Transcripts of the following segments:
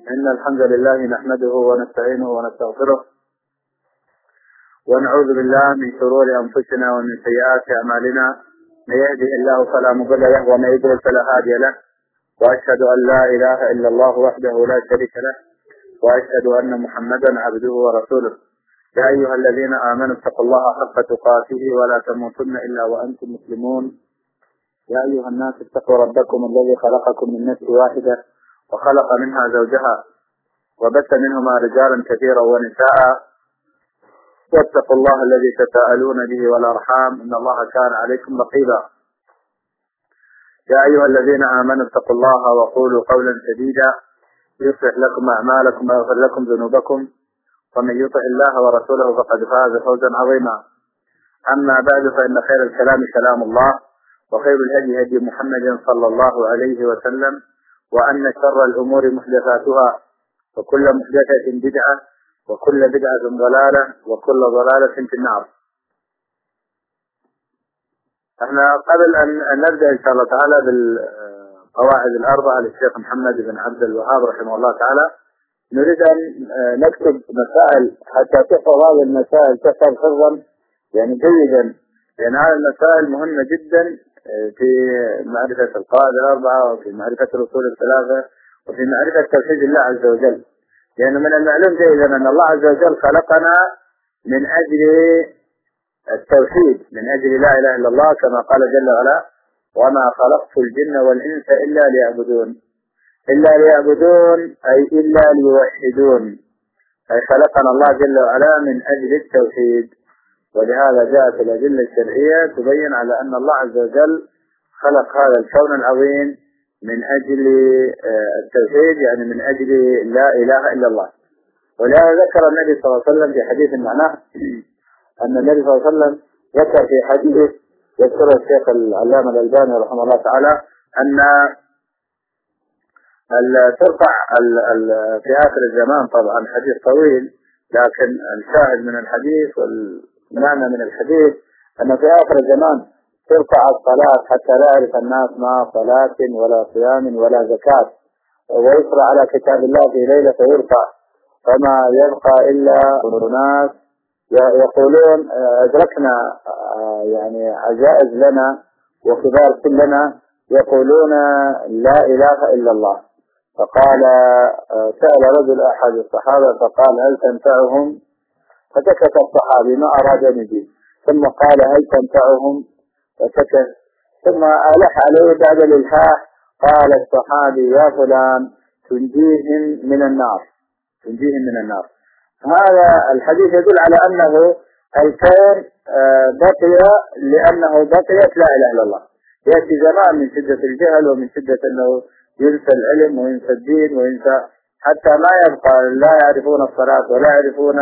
إن الحمد لله نحمده ونستعينه ونستغفره ونعوذ بالله من شرور أنفسنا ومن سيئات أعمالنا. من يهده الله فلا مضل له ومن يضلل فلا هادي له، وأشهد أن لا إله إلا الله وحده لا شريك له، وأشهد أن محمدا عبده ورسوله. يا أيها الذين آمنوا اتقوا الله حق تقاته ولا تموتن إلا وأنتم مسلمون. يا أيها الناس اتقوا ربكم الذي خلقكم من نفس واحدة وخلق منها زوجها وبث منهما رجالا كثيرا ونساء، واتقوا الله الذي تساءلون به والأرحام إن الله كان عليكم رقيبا. يا أيها الذين آمنوا اتقوا الله وقولوا قولا سديدا يصلح لكم أعمالكم ويغفر لكم ذنوبكم، ومن يطع الله ورسوله فقد فاز فوزا عظيما. أما بعد، فإن خير الكلام كلام الله، وخير الهدي هدي محمد صلى الله عليه وسلم، وأن شر الأمور محدثاتها، وكل محدثة بدعة، وكل بدعة ضلالة، وكل ضلالة في النار. احنا قبل أن نبدأ إن شاء الله تعالى بالقواعد الأربعة للشيخ محمد بن عبد الوهاب رحمه الله تعالى، نريد أن نكتب مسائل حتى تحفظ هذه المسائل، تحفظ حفظا يعني جيدا، لأن هذه المسائل مهمة جدا في معرفة القواعد الأربعة، وفي معرفة الأصول الثلاثة، وفي معرفة توحيد الله عز وجل. لأن من المعلوم جيدا أن الله عز وجل خلقنا من أجل التوحيد، من أجل لا إله إلا الله، كما قال جل وعلا: وما خلقت الجن والإنس إلا ليعبدون. إلا ليعبدون أي إلا ليوحدون، أي خلقنا الله جل وعلا من أجل التوحيد. ولهذا جاءت الأدلة الشرعية تبين على أن الله عز وجل خلق هذا الكون العظيم من أجل التوحيد، يعني من أجل لا إله إلا الله. ولهذا ذكر النبي صلى الله عليه وسلم في حديث معناه أن النبي صلى الله عليه وسلم ذكر في حديث يذكر الشيخ العلامة الألباني رحمه الله تعالى أن ترفع في آخر الزمان، طبعا حديث طويل، لكن الشاهد من الحديث والمعنى من الحديث أن في آخر الزمان ترفع الصلاة حتى لا يعرف الناس ما صلاة ولا صيام ولا زكاة، ويقرأ على كتاب الله في ليلة فيرفع، فما يبقى إلا أناس يقولون أدركنا يعني عجائز لنا وكبار كلنا يقولون لا إله إلا الله. فقال سأل رجل أحد الصحابة فقال: هل تنفعهم؟ فسكت الصحابي ما أراد أن يجيب، ثم قال: هل تنفعهم؟ فسكت، ثم ألح عليه بعد الإلحاح قال الصحابي: يا فلان تنجيهم من النار، تنجيهم من النار. هذا الحديث يدل على أنه الكون بقي لأنه بقيت لا إله إلا الله. يأتي زمان من شدة الجهل ومن شدة أنه ينسى العلم وينسى الدين وينسى حتى ما يبقى، لا يعرفون الصلاة ولا يعرفون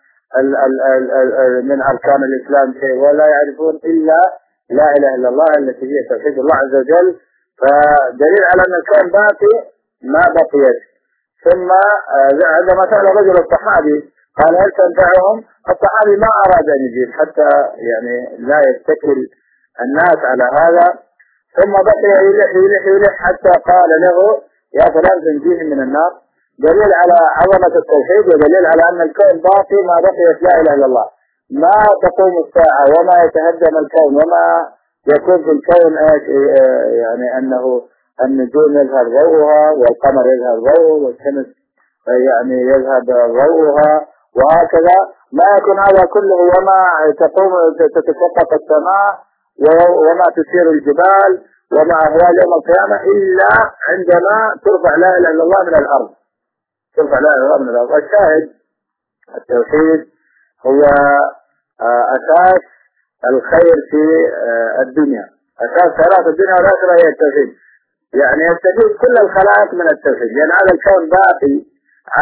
من أركان الإسلام شيء، ولا يعرفون إلا لا إله إلا الله التي هي توحيد الله عز وجل. فدليل على أن الكون باقي ما بقيت. ثم عندما سأل رجل الصحابي قال: هل تنفعهم؟ الصحابي ما أراد أن يجيب حتى يعني لا يتكل الناس على هذا، ثم بقي يلح حتى قال له: يا فلان تنجيهم من النار. دليل على عظمة التوحيد، ودليل على أن الكون باقي ما بقيت لا إله إلا الله. ما تقوم الساعة وما يتهدم الكون وما يكون في الكون يعني أنه النجوم يذهب ضوءها والقمر يذهب ضوءه والشمس يعني يذهب ضوءها، وهكذا ما يكون هذا كله، وما تقوم تتشقق السماء وما تسير الجبال وما أهوال يوم القيامة إلا عندما ترفع لا إله إلا الله من الأرض، ترفع لا إله إلا الله من الأرض. الشاهد التوحيد هو أساس الخير في الدنيا، أساس حياة الدنيا والآخرة هي التوحيد. يعني يستفيد كل الخلائق من التوحيد، لأن هذا الكون باقي،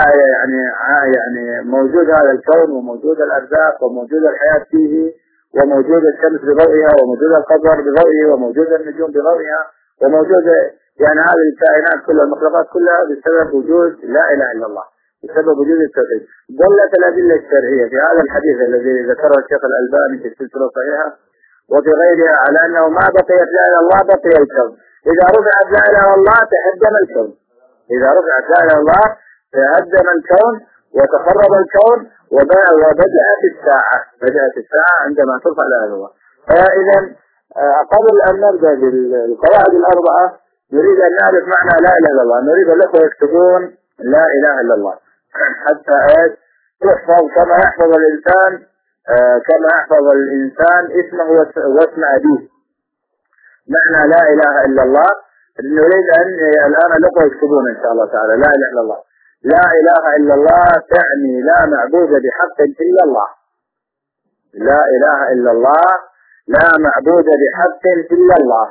يعني موجود هذا الكون، وموجود الأرزاق، وموجود الحياة فيه، وموجود الشمس بضوئها، وموجود القمر بضوئه، وموجود النجوم بضوئها، وموجود يعني هذه الكائنات كلها، المخلوقات كلها بسبب وجود لا إله إلا الله، بسبب وجود التوحيد. دلت الأدلة الشرعية في هذا الحديث الذي ذكره الشيخ الألباني في السلسلة الصحيحة وفي غيرها على أنه ما بقيت لا إله إلا الله بقي الكون. إذا رفعت لا إله إلا الله تهدم الكون، إذا رفعت لا إله إلا الله تهدم الكون وتخرب الكون وبدأت الساعة عندما ترفع لا إله إلا الله. فإذا قبل أن نبدأ بالقواعد الأربعة نريد أن نعرف معنى لا إله إلا الله. نريد الأخوة يكتبون لا إله إلا الله حتى تحفظ كما يحفظ الإنسان اسمه واسم أبيه. معنى لا إله إلا الله نريد أن الآن الأخوة يكتبون إن شاء الله تعالى لا إله إلا الله. لا إله إلا الله تعني لا معبود بحق إلا الله. لا إله إلا الله لا معبود بحق إلا الله.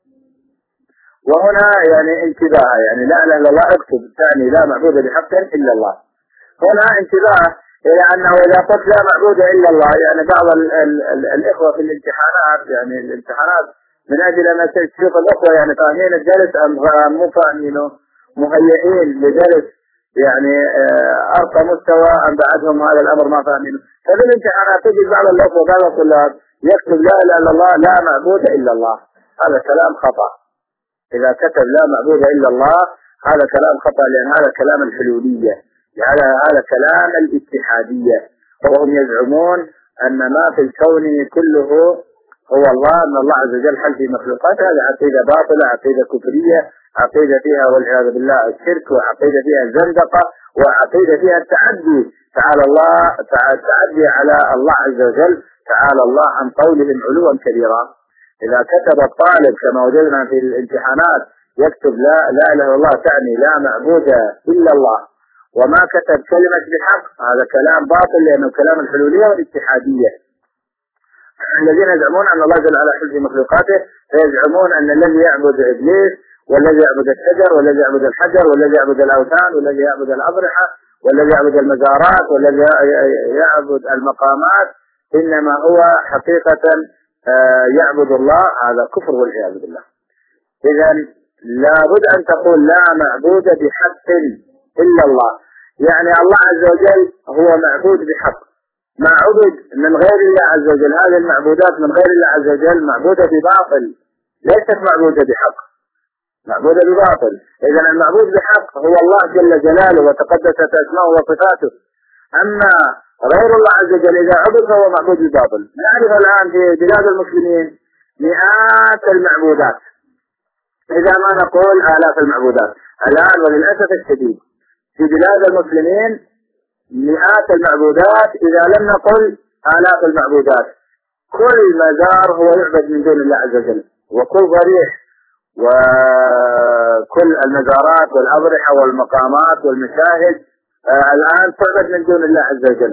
وهنا يعني انتباه، يعني لا إله إلا الله اكتب تعني لا معبود بحق إلا الله. هنا انتباه إلى أنه إذا قلت لا معبود إلا الله، يعني بعض الإخوة في الامتحانات، يعني الامتحانات من أجل أن تشوف الأخوة يعني فاهمين الدرس أم مو فاهمينه، مهيئين لدرس يعني أرقى مستوى أم بعدهم هذا الأمر ما فاهمينه. ففي الامتحانات تجد بعض الأخوة بعض الطلاب يكتب لا إله إلا الله لا معبود إلا الله. هذا كلام خطأ. إذا كتب لا معبود إلا الله هذا كلام خطأ، لأن هذا كلام الحلولية، هذا كلام الاتحادية. وهم يزعمون أن ما في الكون كله هو الله، أن الله عز وجل حل في مخلوقاته. هذه عقيدة باطلة، عقيدة كفرية، عقيدة فيها والعياذ بالله الشرك، وعقيدة فيها الزندقة، وعقيدة فيها التعدي التعدي على الله عز وجل. تعالى الله عن قولهم علوا كبيرا. إذا كتب الطالب كما وجدنا في الامتحانات يكتب لا إله إلا الله تعني لا معبود إلا الله، وما كتب كلمة بحق، هذا كلام باطل، لأنه كلام الحلولية والاتحادية. الذين يزعمون أن الله جل وعلا حل في مخلوقاته، فيزعمون أن الذي يعبد إبليس والذي يعبد الشجر والذي يعبد الحجر والذي يعبد الأوثان والذي يعبد الأضرحة والذي يعبد المزارات والذي يعبد المقامات إنما هو حقيقة يعبد الله. هذا كفر والعياذ بالله. إذا لابد أن تقول لا معبود بحق إلا الله، يعني الله عز وجل هو معبود بحق. ما عبد من غير الله عز وجل، هذه المعبودات من غير الله عز وجل معبودة بباطل، ليست معبودة بحق، معبودة بباطل. إذا المعبود بحق هو الله جل جلاله وتقدست أسماؤه وصفاته. أما غير الله عز وجل إذا عبد فهو معبود بباطل. نعرف الآن في بلاد المسلمين مئات المعبودات، إذا ما نقول آلاف المعبودات الآن، وللأسف الشديد في بلاد المسلمين مئات المعبودات إذا لم نقل آلاف المعبودات. كل مزار هو يعبد من دون الله عز وجل، وكل ضريح وكل المزارات والأضرحة والمقامات والمشاهد الآن تعبد من دون الله عز وجل.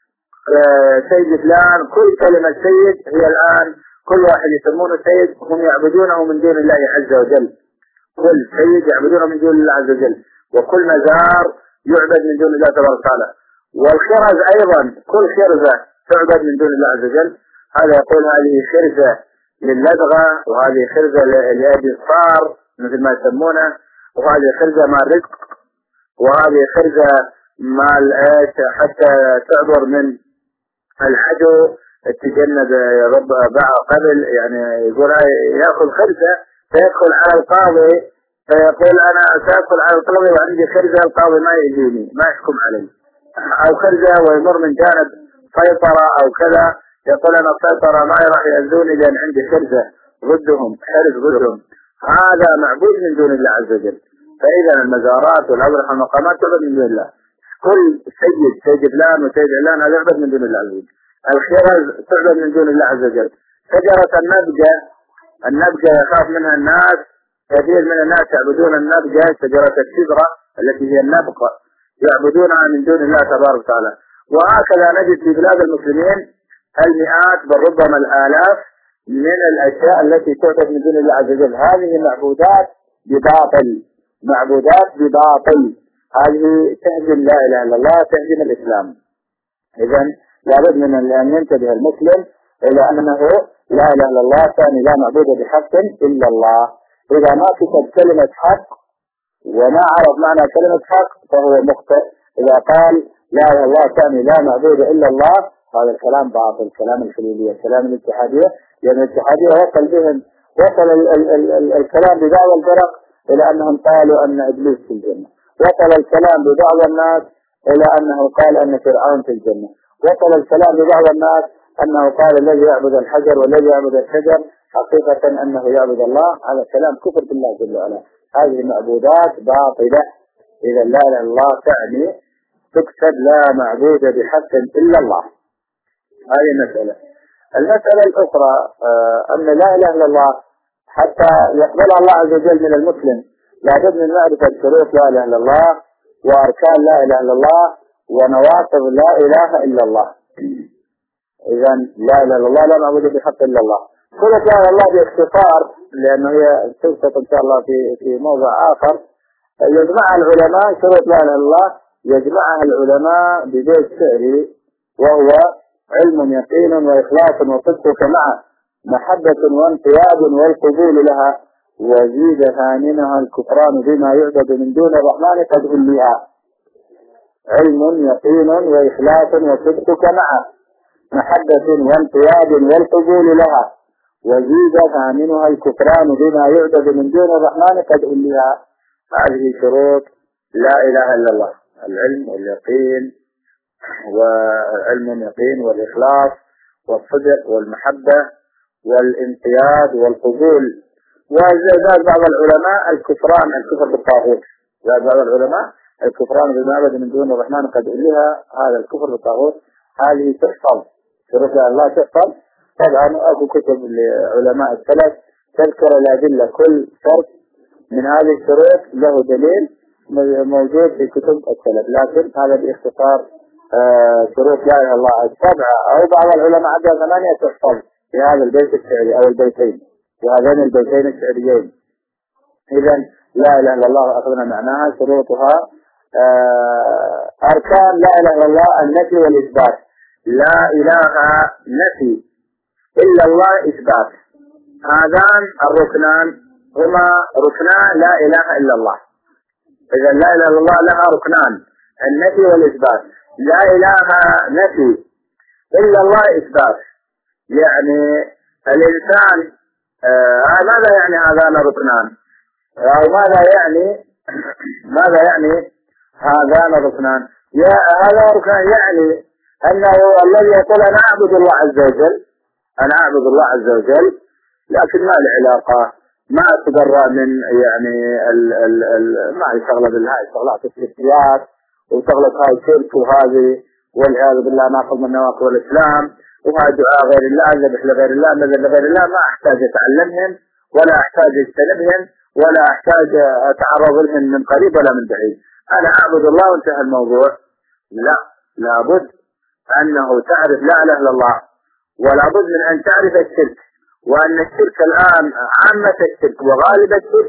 سيد فلان، كل كلمة سيد هي الآن كل واحد يسمونه سيد هم يعبدونه من دون الله عز وجل. كل سيد يعبدونه من دون الله عز وجل، وكل مزار يعبد من دون الله تبارك وتعالى. والخرز أيضا كل خرزة تعبد من دون الله عز وجل. هذا يقول هذه خرزة للدغة، وهذه خرزة لأبي الصار مثل ما يسمونه، وهذه خرزة مال رزق، وهذه خرزة مال حتى تعبر من العدو تجنب رب قبل، يعني يقول يأخذ خرزة فيدخل على القاضي فيقول أنا سأدخل على القاضي وعندي خرزة، القاضي ما يجيني ما يحكم علي، أو خرزة ويمر من جانب سيطرة أو كذا يقول أنا السيطرة ما راح يأذوني لأن عندي خرزة ضدهم، حرز ضدهم. هذا معبود من دون الله عز وجل. فإذا المزارات والأضرحة والمقامات تعبد من دون الله. كل سيد فلان وسيد علان هذا يعبد من دون الله عز وجل. الخرز تعبد من دون الله عز وجل. شجرة النبجة يخاف منها الناس، كثير من الناس يعبدون النبجة، شجرة الشجرة التي هي النبق يعبدونها من دون الله تبارك وتعالى. وهكذا نجد في بلاد المسلمين المئات بل ربما الآلاف من الأشياء التي تعبد من دون الله عز وجل. هذه معبودات بباطل، معبودات بباطل، هذه تهدم لا إله إلا الله، تهدم الإسلام. إذا لابد من أن ينتبه المسلم إلى أنه لا إله إلا الله ثاني لا معبود بحق إلا الله. إذا ما كتب كلمة حق وما عرف معنى كلمة حق فهو مخطئ. إذا قال لا إله إلا الله ثاني لا معبود إلا الله هذا الكلام باطل، كلام الحلولية، كلام الاتحادية، لأن الاتحادية وصل الكلام ببعض الفرق إلى أنهم قالوا أن إبليس في الجنة، وصل الكلام ببعض الناس إلى أنه قال أن فرعون في الجنة، وصل الكلام ببعض الناس أنه قال الذي يعبد الحجر والذي يعبد الشجر حقيقة أنه يعبد الله. هذا كلام كفر بالله جل وعلا. هذه معبودات باطلة. إذا لا إله إلا الله تعني تكتب لا معبود بحق إلا الله. هذه المسألة. المسألة الأخرى أن لا إله إلا الله حتى يقبلها الله عز وجل من المسلم لابد من معرفة شروط لا إله إلا الله وأركان لا إله إلا الله ونواقض لا إله إلا الله. إذا لا إله إلا الله لا معبود بحق إلا الله. شروط لا إله إلا الله باختصار لأنه هي تبسط إن شاء الله في موضع آخر. يجمعها العلماء شروط لا إله إلا الله يجمعها العلماء ببيت شعري وهو علم يقين وإخلاص وصدق معه محبة وانقياد والقبول لها وزيد ثانينها الكفران بما يعبد من دون الرحمن قد أوليها. علم يقين وإخلاص وصدق معه محبة وانقياد والقبول لها وزيد ثانينها الكفران بما يعبد من دون الرحمن قد أوليها. هذه شروط لا إله إلا الله: العلم واليقين وعلم اليقين والإخلاص والصدق والمحبة والانقياد والقبول. وزاد بعض العلماء الكفران الكفر بالطاغوت. زاد بعض العلماء الكفران بما يعبد من دون الرحمن قد أوليها. هذا الكفر بالطاغوت. هذه تحفظ شروط الله تحفظ. طبعا أكو كتب لعلماء السلف تذكر الأدلة كل شرط من هذه الشروط له دليل موجود في كتب السلف. لكن هذا باختصار شروط لا إله إلا الله السبعة أو بعض العلماء عندها 8 تحفظ في هذا البيت الشعري أو البيتين وهذين البيتين الشعريين. إذا لا إله إلا الله أخذنا معناها شروطها. أركان لا إله إلا الله النفي والإثبات. لا إله نفي إلا الله إثبات. هذان الركنان هما ركنان لا إله إلا الله. إذا لا إله إلا الله لها ركنان النفي والإثبات. لا إله نفي إلا الله إثبات. يعني الإنسان ماذا يعني هذان ركنان أو ماذا يعني هذان ركنان؟ هذا ركنان يعني أنه الذي يقول أنا أعبد الله عز وجل أنا أعبد الله عز وجل لكن ما له علاقة ما أتبرأ من يعني ما يشغل بالله شغلات الشركيات وشغلة هاي الشرك وهذه والعياذ بالله ناقض من نواقض الإسلام وهذا دعاء غير الله ذبح لغير الله نذر لغير الله. ما أحتاج أتعلمهم ولا أحتاج أجتنبهم ولا أحتاج أتعرض لهم من قريب ولا من بعيد. أنا أعبد الله وانتهى الموضوع. لا، لابد أنه تعرف لا إله إلا الله ولابد من أن تعرف الشرك وأن الشرك الآن عامة الشرك وغالب الشرك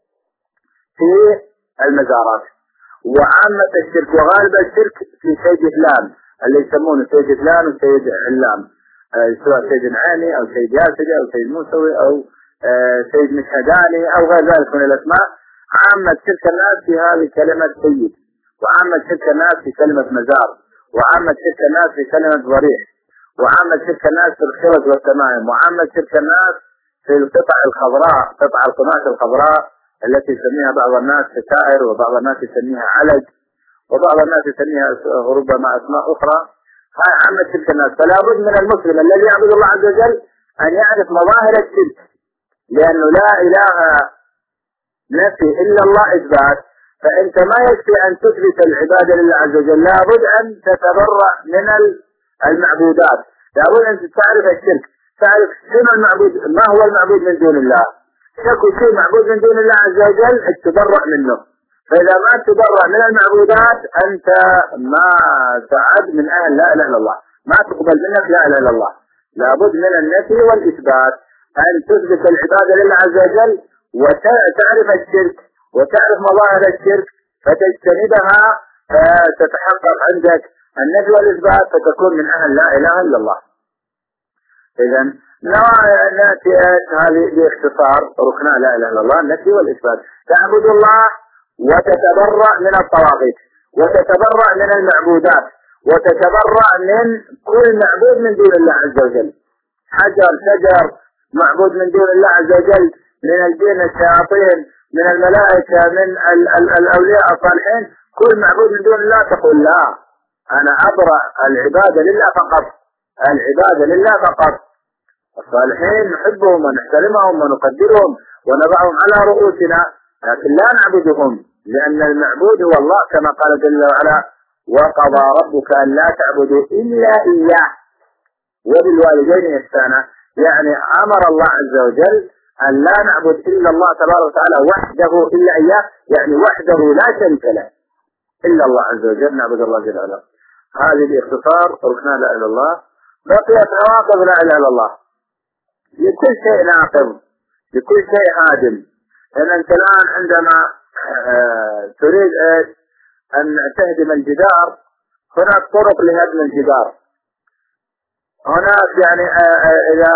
في المزارات وعامة الشرك وغالب الشرك في سيد فلان اللي يسمونه سيد فلان وسيد علام سواء سيد عيني أو سيد ياسري أو سيد موسوي أو سيد مشهداني أو غير ذلك من الأسماء. عامة شرك الناس في هذه كلمة سيد وعامة شرك الناس في كلمة مزار وعامة شرك الناس في كلمة ضريح وعامة شرك الناس في الخرز والتمائم وعامة شرك الناس في القطع الخضراء قطع القماش الخضراء التي يسميها بعض الناس ستائر وبعض الناس يسميها علج وبعض الناس يسميها ربما أسماء أخرى. هاي عامة شرك الناس. فلا بد من المسلم الذي يعبد الله عز وجل أن يعرف مظاهر الشرك لأنه لا إله نفي إلا الله إثبات. فأنت ما يكفي أن تثبت العبادة لله عز وجل لابد أن تتبرأ من المعبودات. لابد أن تعرف الشرك تعرف شنو المعبود ما هو المعبود من دون الله. شكو شيء معبود من دون الله عز وجل تتبرأ منه. فإذا ما تتبرأ من المعبودات أنت ما تعد من أهل لا إله إلا الله ما تقبل منك لا إله إلا الله. لابد من النفي والإثبات أن تثبت العبادة لله عز وجل وتعرف الشرك وتعرف مظاهر الشرك فتجتنبها فتتحقق عندك النفي والإثبات فتكون من أهل لا إله إلا الله. إذا نأتي هذه باختصار ركنا لا إله إلا الله النفي والإثبات. تعبد الله وتتبرأ من الطواغيت وتتبرأ من المعبودات وتتبرأ من كل معبود من دون الله عز وجل. حجر شجر معبود من دون الله عز وجل من الجن الشياطين من الملائكة، من الأولياء الصالحين، كل معبود من دون الله تقول لا، أنا أبرأ العبادة لله فقط، العبادة لله فقط. الصالحين نحبهم ونحترمهم ونقدرهم ونضعهم على رؤوسنا، لكن لا نعبدهم، لأن المعبود هو الله كما قال جل وعلا: وقضى ربك أن لا تعبدوا إلا إياه وبالوالدين إحسانا. يعني أمر الله عز وجل أن لا نعبد إلا الله تبارك وتعالى وحده إلا إياه، يعني وحده لا شريك له إلا الله عز وجل، نعبد الله جل وعلا. هذه باختصار ركن لا إله إلا الله. بقيت نواقض لا إله إلا الله. لكل شيء ناقض، لكل شيء هادم. لأن أنت الآن عندما تريد أن تهدم الجدار، هناك طرق لهدم الجدار. هناك يعني إذا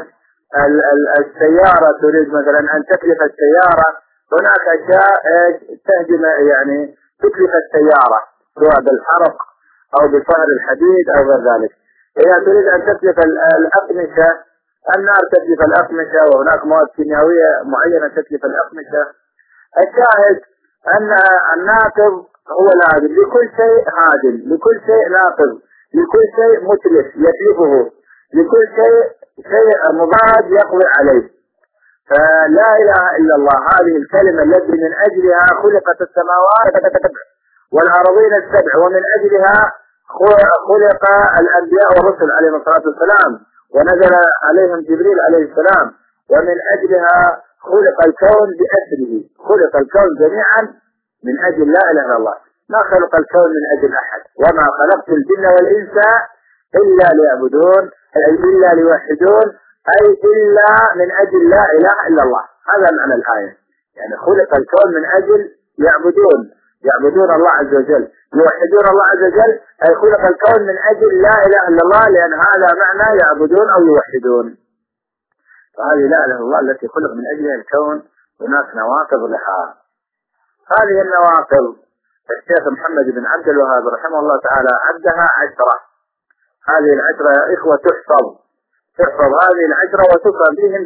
السيارة تريد مثلا أن تتلف السيارة، هناك أشياء تهدم يعني تتلف السيارة، سواء بالحرق أو بصهر الحديد أو غير ذلك. إذا تريد أن تتلف الأقمشة، النار تتلف الأقمشة، وهناك مواد كيميائية معينة تتلف الأقمشة. الشاهد أن الناقض هو الهادم، لكل شيء هادم، لكل شيء ناقض، لكل شيء متلف يتلفه، لكل شيء مضاد يقوي عليه. فلا إله إلا الله هذه الكلمة التي من أجلها خلقت السماوات والأرضين السبع، ومن أجلها خلق الأنبياء والرسل عليهم الصلاة والسلام، ونزل عليهم جبريل عليه السلام، ومن أجلها خلق الكون بأسره، خلق الكون جميعا من أجل لا إله إلا الله. ما خلق الكون من أجل أحد، وما خلقت الجن والإنس إلا ليعبدون، أي إلا ليوحدون، أي إلا من أجل لا إله إلا الله. هذا معنى الآية، يعني خلق الكون من أجل يعبدون الله عز وجل، يوحدون الله عز وجل، أي خلق الكون من أجل لا إله إلا الله، لأن هذا معنى يعبدون أو يوحدون. فهذه لا إله إلا الله التي خلق من أجلها الكون، هناك نواقض لها. هذه النواقض الشيخ محمد بن عبد الوهاب رحمه الله تعالى عدها 10. هذه 10 يا إخوة تحفظ هذه 10 وتفهم فيهم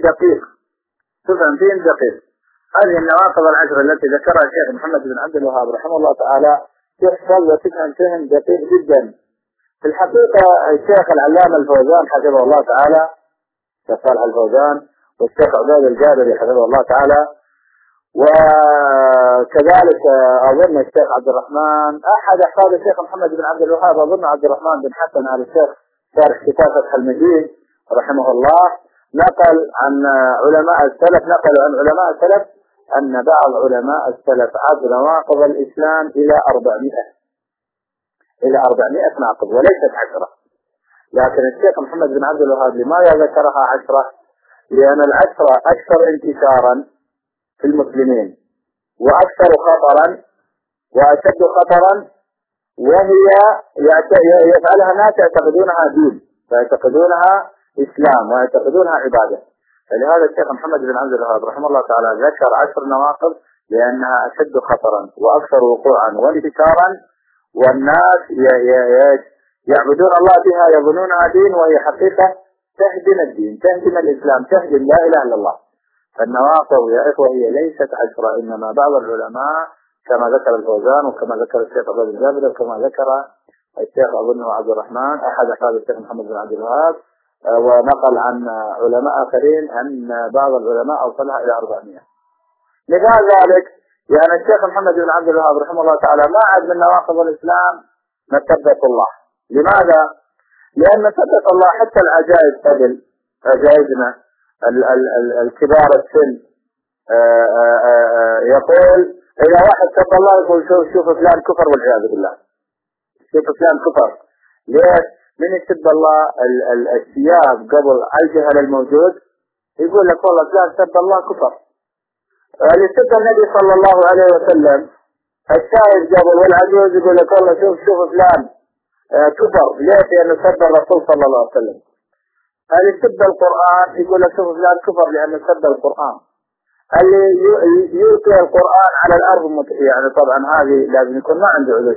دقيق. هذه النواقض 10 التي ذكرها الشيخ محمد بن عبد الوهاب رحمه الله تعالى تحفظ وتفهم فيهم دقيق جدا. في الحقيقة الشيخ العلامة الفوزان حفظه الله تعالى، الشيخ صالح الفوزان، والشيخ عباد الجابري حفظه الله تعالى، وكذلك أظن الشيخ عبد الرحمن أحد أحفاد الشيخ محمد بن عبد الوهاب، أظن عبد الرحمن بن حسن آل الشيخ شارح كتاب فتح المجيد رحمه الله، نقلوا عن علماء السلف أن بعض علماء السلف عد نواقض الإسلام إلى 400 ناقض وليست 10. لكن الشيخ محمد بن عبد الوهاب لماذا ذكرها 10؟ لأن 10 أكثر انتشارا في المسلمين، وأكثر خطرا وأشد خطرا، وهي يفعلها ناس يعتقدونها دين، ويعتقدونها إسلام، ويعتقدونها عبادة. فلهذا الشيخ محمد بن عبد الوهاب رحمه الله تعالى ذكر 10 نواقض، لأنها أشد خطرا وأكثر وقوعا وانتشارا، والناس يعبدون الله بها، يظنونها دين، وهي حقيقة تهدم الدين، تهدم الإسلام، تهدم لا إله إلا الله. فالنواقض يا إخوة هي ليست 10، إنما بعض العلماء كما ذكر الفوزان، وكما ذكر الشيخ عباد الجابري، وكما ذكر الشيخ أظنه عبد الرحمن أحد أحفاد الشيخ محمد بن عبد الوهاب، ونقل عن علماء آخرين أن بعض العلماء أوصلها إلى 400. لذا ذلك يعني الشيخ محمد بن عبد الوهاب رحمه الله تعالى ما عد من نواقض الإسلام مثبت الله. لماذا؟ لأن مثبت الله حتى العجائز قبل عجائزنا الكبار السن يقول إذا واحد سب الله يقول شوف فلان كفر والعياذ بالله، شوف فلان كفر. ليش؟ من يسب الله الثياب قبل الجهل الموجود يقول لك والله فلان سب الله كفر. اللي سب النبي صلى الله عليه وسلم الشاهد قبل والعجوز يقول لك والله شوف فلان كفر. ليش؟ لأنه سب الرسول صلى الله عليه وسلم. اللي سب القرآن يقول لك شوف فلان كفر لأنه سب القرآن. اللي يلقي القرآن على الأرض يعني طبعا هذه لازم يكون ما عنده عذر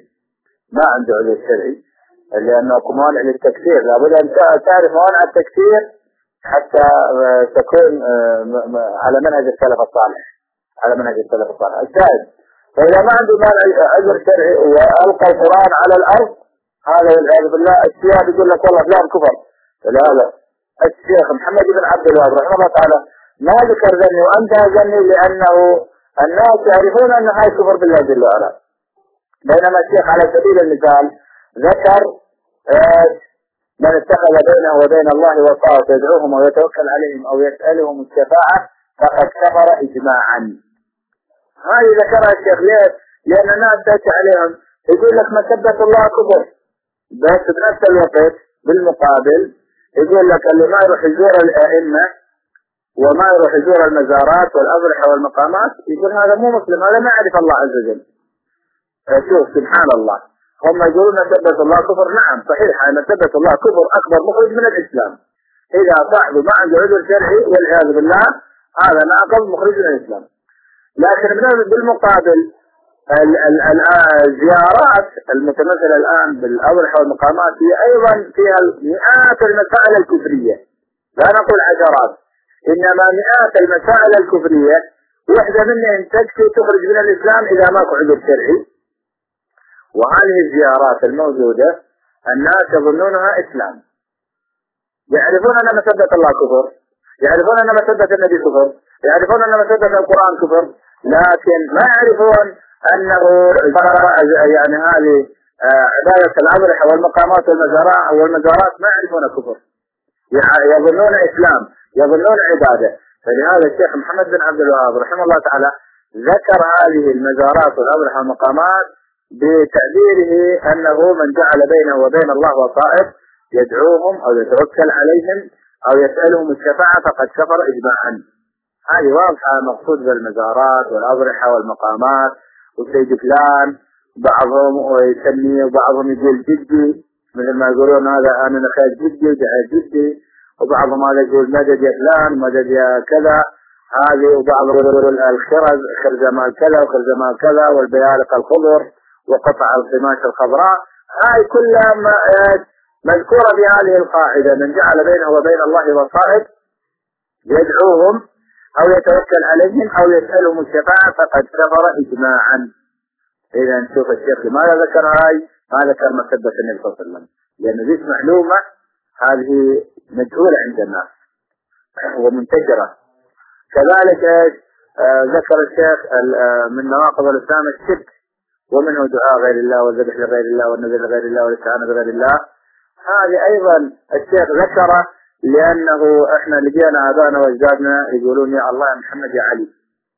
شرعي، لأنه موانع للتكفير. لابد أن تعرف موانع التكفير حتى تكون على منهج السلف الصالح. على منهج السلف الصالح. الشاهد فإذا ما عنده عذر شرعي وألقى القرآن على الأرض، هذا والعياذ بالله الشياب يقول لك والله فلان كفر. لا الشيخ محمد بن عبد الوهاب رحمه الله تعالى ما ذكر ذني وأنتهى ذني لأنه الناس يعرفون أن هاي كفر بالله جل وعلا. بينما الشيخ على سبيل المثال ذكر من اتخذ بينه وبين الله وصاة يدعوهم ويتوكل عليهم أو يسألهم الشفاعة فقد كفر إجماعا. هاي ذكرها الشيخ ليه؟ لأن الناس تأتي عليهم يقول لك مسبة الله كفر، بس بنفس الوقت بالمقابل يقول لك اللي ما يروح يزور الأئمة وما يروح يزور المزارات والأضرحة والمقامات يقول هذا مو مسلم، هذا ما يعرف الله عز وجل. شوف سبحان الله، هم يقولون مسبة الله كفر. نعم صحيح، مسبة الله كفر أكبر مخرج من الإسلام. إذا صاحبه ما عنده عذر شرعي والعياذ بالله هذا ناقض مخرج من الإسلام. لكن بالمقابل الزيارات المتمثلة الآن بالأضرحة والمقامات هي أيضا فيها مئات المسائل الكفرية، لا نقول عشرات، إنما مئات المسائل الكفرية، واحدة منها تكفي تخرج من الإسلام إذا ماكو عذر شرعي. وهذه الزيارات الموجودة الناس يظنونها إسلام، يعرفون أن مسبة الله كفر، يعرفون أن مسبة النبي كفر، يعرفون أن مسبة القرآن كفر، لكن ما يعرفون أنه يعني هذه عبادة الأضرحة والمقامات والمزارات ما يعرفون كفر، يظنون إسلام، يظنون عبادة. فلهذا الشيخ محمد بن عبد الوهاب رحمه الله تعالى ذكر هذه المزارات والأضرحة والمقامات بتعبيره أنه من جعل بينه وبين الله وصائف يدعوهم أو يتوكل عليهم أو يسألهم الشفاعة فقد كفر إجماعا. هذه واضحة مقصود بالمزارات والأضرحة والمقامات وسيد فلان، بعضهم يسميه وبعضهم يقول جدي، مثل ما يقولون هذا أنا نخيل جدي ودعاء جدي، وبعضهم هذا يقول مدد يا فلان مدد يا كذا هذه، وبعض يقول الخرز خرزمال كذا وخرزمال كذا والبيالق الخضر وقطع القماش الخضراء. هاي كلها مذكورة بهذه القاعدة، من جعل بينه وبين الله وصائب يدعوهم أو يتوكل عليهم أو يسألهم الشفاعة فقد كفر إجماعا. إذا نشوف الشيخ لماذا ذكر هاي؟ ما ذكر مسبة النبي صلى الله عليه وسلم، لأن ذي معلومة هذه مجهولة عند الناس ومنتشرة. كذلك ذكر الشيخ من نواقض الإسلام الشرك، ومنه دعاء غير الله والذبح لغير الله والنذر لغير الله والاستعانة بغير الله. هذه أيضا الشيخ ذكره لأنه إحنا لقينا آبائنا وأجدادنا يقولون يا الله يا محمد يا علي،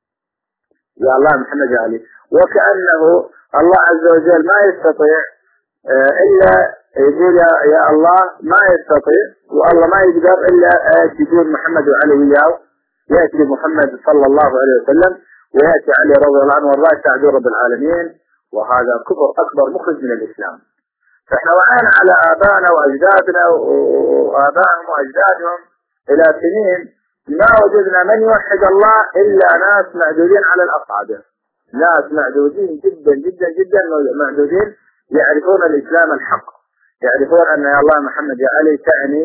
يا الله يا محمد يا علي، وكأنه الله عز وجل ما يستطيع إلا يقول يا الله ما يستطيع، والله ما يقدر إلا يقول محمد وعلي وياه، يأتي محمد صلى الله عليه وسلم ويأتي علي رضي الله عنه والله يستعجل رب العالمين، وهذا كفر أكبر مخرج من الإسلام. فإحنا وعينا على آبائنا وأجدادنا وآبائهم وأجدادهم إلى سنين ما وجدنا من يوحد الله إلا ناس معدودين على الأصابع، ناس معدودين جدا جدا جدا معدودين، يعرفون الإسلام الحق، يعرفون أن يا الله محمد يا علي تعني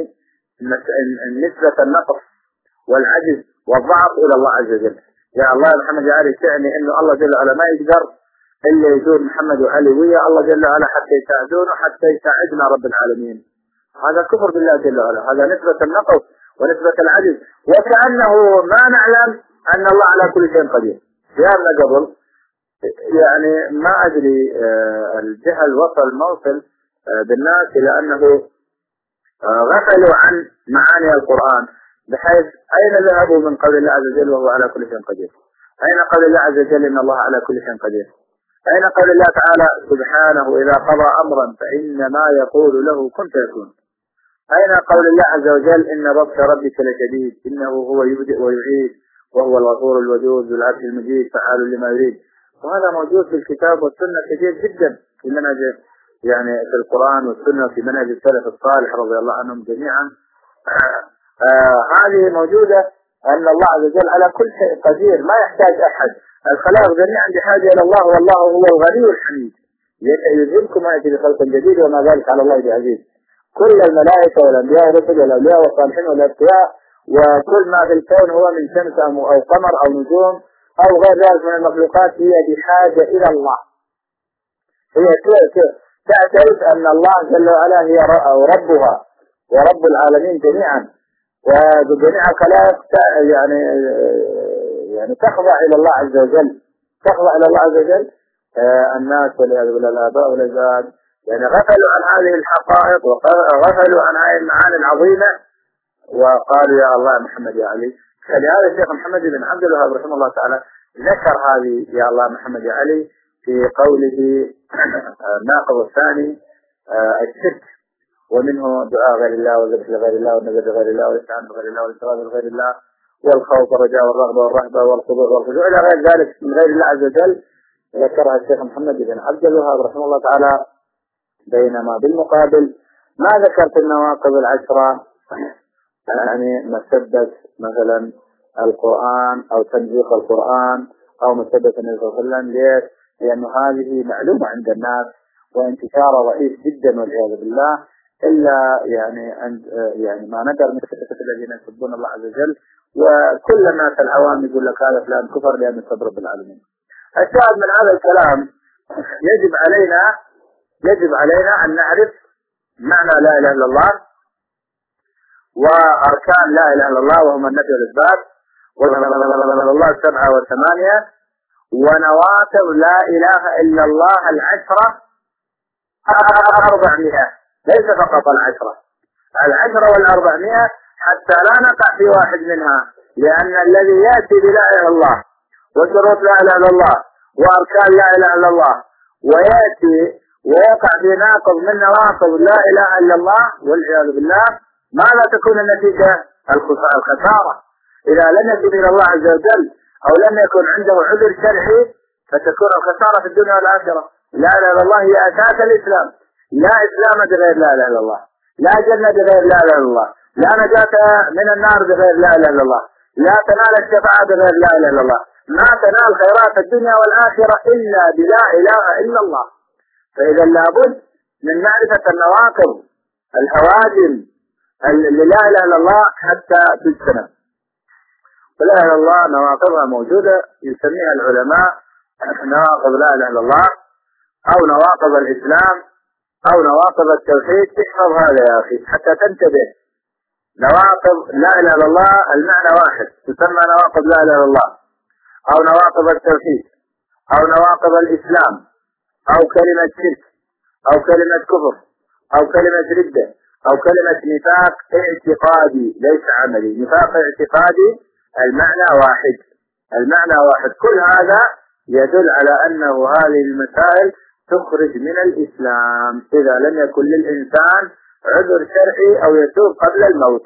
نسبة النقص والعجز والضعف إلى الله عز وجل. يا الله محمد يا علي تعني أنه الله جل وعلا ما يقدر إلا يزور محمد وعلي ويا الله جل وعلا حتى يساعدونه حتى يساعدنا رب العالمين. هذا كفر بالله جل وعلا، هذا نسبة النقص ونسبة العجز، وكأنه ما نعلم أن الله على كل شيء قدير. جاءنا قبل يعني ما أدري الجهل وصل موصل بالناس إلى أنه غفلوا عن معاني القرآن، بحيث أين ذهبوا من قول الله عز وجل وهو على كل شيء قدير؟ أين قول الله عز وجل إن الله على كل شيء قدير؟ أين قول الله تعالى سبحانه إذا قضى أمرا فإنما يقول له كن فيكون؟ أين قول الله عز وجل إن بطش ربك لشديد إنه هو يبدئ ويعيد وهو الغفور الودود ذو العرش المجيد فعال لما يريد؟ وهذا موجود في الكتاب والسنة كثير جدا في منهج يعني في القرآن والسنة في منهج السلف الصالح رضي الله عنهم جميعا. هذه موجودة أن الله عز وجل على كل شيء قدير، ما يحتاج أحد، الخلائق جميعا بحاجة إلى الله والله هو الغني الحميد، يذهبكم ويأتي بخلق جديد وما ذلك على الله بعزيز. كل الملائكة والأنبياء والرسل والأولياء والصالحين والأتقياء وكل ما في الكون هو من شمس أو قمر أو نجوم أو غير ذلك من المخلوقات هي بحاجة إلى الله. هي تعترف أن الله جل وعلا هي ربها ورب العالمين جميعا، وبجميع الخلائق يعني تخضع إلى الله عز وجل، تخضع إلى الله عز وجل. الناس والعياذ بالله الآباء والأجداد يعني غفلوا عن هذه الحقائق وغفلوا عن هذه المعاني العظيمة، وقالوا يا الله محمد يا علي. فلهذا الشيخ محمد بن عبد الوهاب رحمه الله تعالى ذكر هذه يا الله محمد يا علي في قوله الناقض الثاني الشرك، ومنه دعاء غير الله والذبح لغير الله والنذر لغير الله والاستعانة بغير الله والاستغاثة لغير الله والخوف والرجاء والرغبة والرهبة والخضوع والخشوع إلى غير ذلك من غير الله عز وجل، ذكرها الشيخ محمد بن عبد الوهاب رحمه الله تعالى. بينما بالمقابل ما ذكرت النواقض العشرة، يعني مسبة مثلا القرآن أو تنزيق القرآن أو مسبة النبي صلى الله عليه وسلم. ليش؟ لأن هذه معلومة عند الناس وانتشار ضعيف جدا والعياذ بالله، إلا يعني ما ندر من الذين يسبون الله عز وجل، وكل الناس العوام يقول لك هذا فلان كفر لأنه يسب رب العالمين. الشاهد من هذا الكلام يجب علينا أن نعرف معنى لا إله إلا الله وأركان لا إله إلا الله، وهم النفي والإثبات والله 7 و8، ونواتب لا إله إلا الله 400، ليس فقط 10 وال400 حتى لا نقع في واحد منها، لأن الذي يأتي بلا إله إلا الله وشروط لا إله إلا الله وأركان لا إله إلا الله ويأتي ويقع في ناقض من نواقض لا إله إلا الله والعياذ بالله، ماذا تكون النتيجة؟ الخسارة. إذا لم يكن إلى الله عز وجل أو لم يكن عنده عذر شرعي فتكون الخسارة في الدنيا والآخرة. لا إله إلا الله هي أساس الإسلام، لا إسلام بغير لا إله إلا الله، لا جنة بغير لا إله إلا الله، لا نجاة من النار بغير لا إله إلا الله، لا تنال الشفاعة بغير لا إله إلا الله، ما تنال خيرات الدنيا والآخرة إلا بلا إله إلا الله. فإذا لابد من معرفة النواقض الهوادم اللي لا إله إلا الله حتى تجتنب. ولا إله إلا الله نواقضها موجودة يسميها العلماء نواقض لا إله إلا الله أو نواقض الإسلام أو نواقض التوحيد. احفظ هذا يا أخي حتى تنتبه. نواقض لا إله إلا الله المعنى واحد تسمى نواقض لا إله إلا الله، أو نواقض التوحيد أو نواقض الإسلام أو كلمة شرك أو كلمة كفر أو كلمة ردة أو كلمة نفاق اعتقادي ليس عملي. نفاق اعتقادي المعنى واحد. كل هذا يدل على أنه هذه المسائل تخرج من الإسلام إذا لم يكن للإنسان عذر شرعي أو يتوب قبل الموت.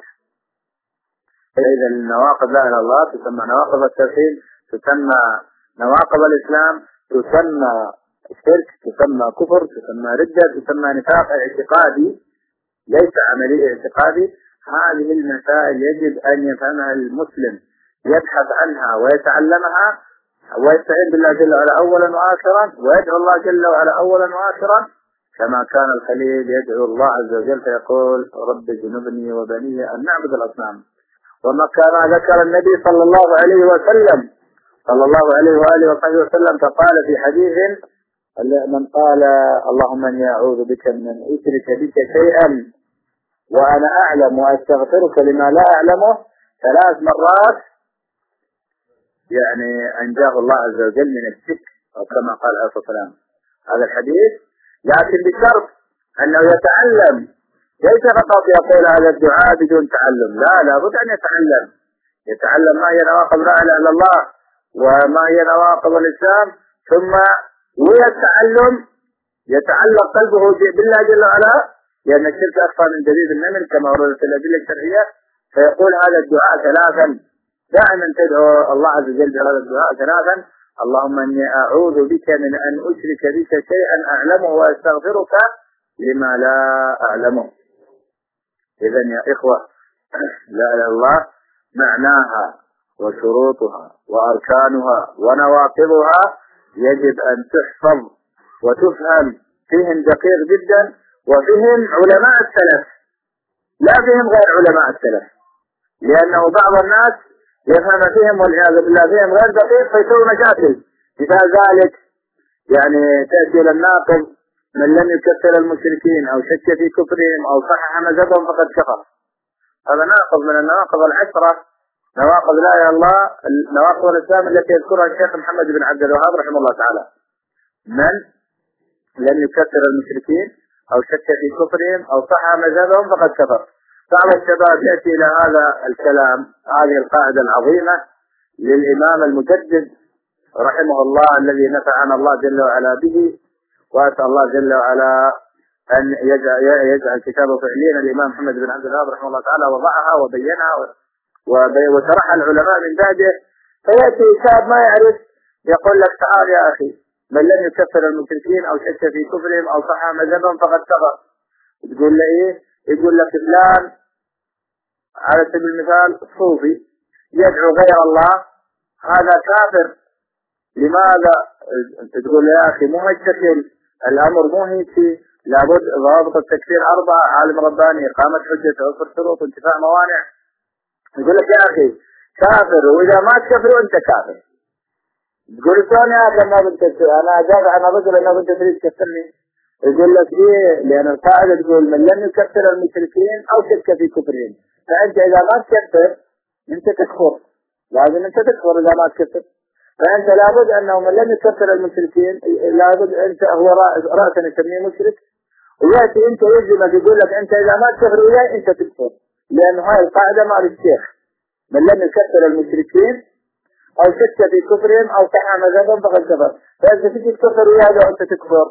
إذا النواقض لا إله إلا الله تسمى نواقض التوحيد، تسمى نواقض الإسلام، تسمى شرك، تسمى كفر، تسمى ردة، تسمى نفاق اعتقادي ليس عملي اعتقادي. هذه المسائل يجب أن يفهمها المسلم، يبحث عنها ويتعلمها ويستعين بالله جل وعلا أولا وآخرا، ويدعو الله جل وعلا أولا وآخرا، كما كان الخليل يدعو الله عز وجل فيقول رب جنبني وبني أن نعبد الأصنام. وما كان ذكر النبي صلى الله عليه وسلم صلى الله عليه وآله وصحبه وسلم فقال في حديث من قال اللهم اني اعوذ بك من ان اشرك بك شيئا وانا اعلم واستغفرك لما لا اعلمه 3 مرات يعني انجاه الله عز وجل من الشرك، او كما قال عليه الصلاه والسلام. هذا الحديث لكن بشرط انه يتعلم، ليس فقط يقول هذا الدعاء بدون تعلم، لا بد ان يتعلم ما هي نواقض لا اله الا الله وما هي نواقض الاسلام، ثم ويتعلم يتعلق قلبه بالله جل وعلا، لأن الشرك أخفى من دبيب النمل كما وردت الأدلة الشرعية. فيقول هذا الدعاء 3 دائما تدعو الله عز وجل بهذا الدعاء 3: اللهم إني أعوذ بك من أن أشرك بك شيئا أعلمه وأستغفرك لما لا أعلمه. إذا يا إخوة لا إله إلا الله معناها وشروطها وأركانها ونواقضها يجب أن تحفظ وتفهم فهم دقيق جدا، وفهم علماء السلف لا فهم غير علماء السلف. لأنه بعض الناس يفهم فيهم والعياذ بالله فيهم غير دقيق فيسوي مشاكل. مثال ذلك يعني تأتي إلى الناقض: من لم يكفر المشركين أو شك في كفرهم أو صحح مذهبهم فقد كفر. هذا ناقض من النواقض العشرة، نواقض لا إله إلا الله، نواقض الإسلام التي يذكرها الشيخ محمد بن عبد الوهاب رحمه الله تعالى. من لم يكفر المشركين أو شك في كفرهم أو صحح مذهبهم فقد كفر. بعض الشباب يأتي إلى هذا الكلام، هذه القاعدة العظيمة للإمام المجدد رحمه الله الذي نفعنا الله جل وعلا به، وأسأل الله جل وعلا أن يجعل كتابه فعليا. الإمام محمد بن عبد الوهاب رحمه الله تعالى وضعها وبينها وشرحها العلماء من بعده. فيأتي شاب ما يعرف يقول لك: تعال يا أخي، من لم يكفر المشركين أو شك في كفرهم أو صحح مذهبهم فقد كفر. تقول له إيه؟ يقول لك فلان على سبيل المثال صوفي يدعو غير الله، هذا كافر. لماذا؟ تقول له: يا أخي مو هالشكل، الأمر مو هيك، لابد ضوابط التكفير 4: عالم رباني، إقامة حجة، توفر شروط، انتفاء موانع. يقول لك: يا أخي كافر، وإذا ما تكفر أنت كافر. تقول: شلون يا أخي ما بدك؟ أنا أجاب عن رجل أنه بدك تريد تكفرني. يقول لك: إيه؟ لأن القاعدة تقول: من لم يكفر المشركين أو شك في كفرهم. فأنت إذا ما تكفر أنت تكفر، لازم أنت تكفر إذا ما تكفر. فأنت لابد أنه من لم يكفر المشركين، لابد أنت هو رأسا يسميه مشرك، ويأتي أنت يجزمك يقول لك: أنت إذا ما تكفر وياي أنت تكفر، لأن هاي القاعدة مال الشيخ: من لم يكفر المشركين أو شك في كفرهم أو صحح مذهبهم فقد كفر. فأنت تجي تكفر وياي وأنت تكفر،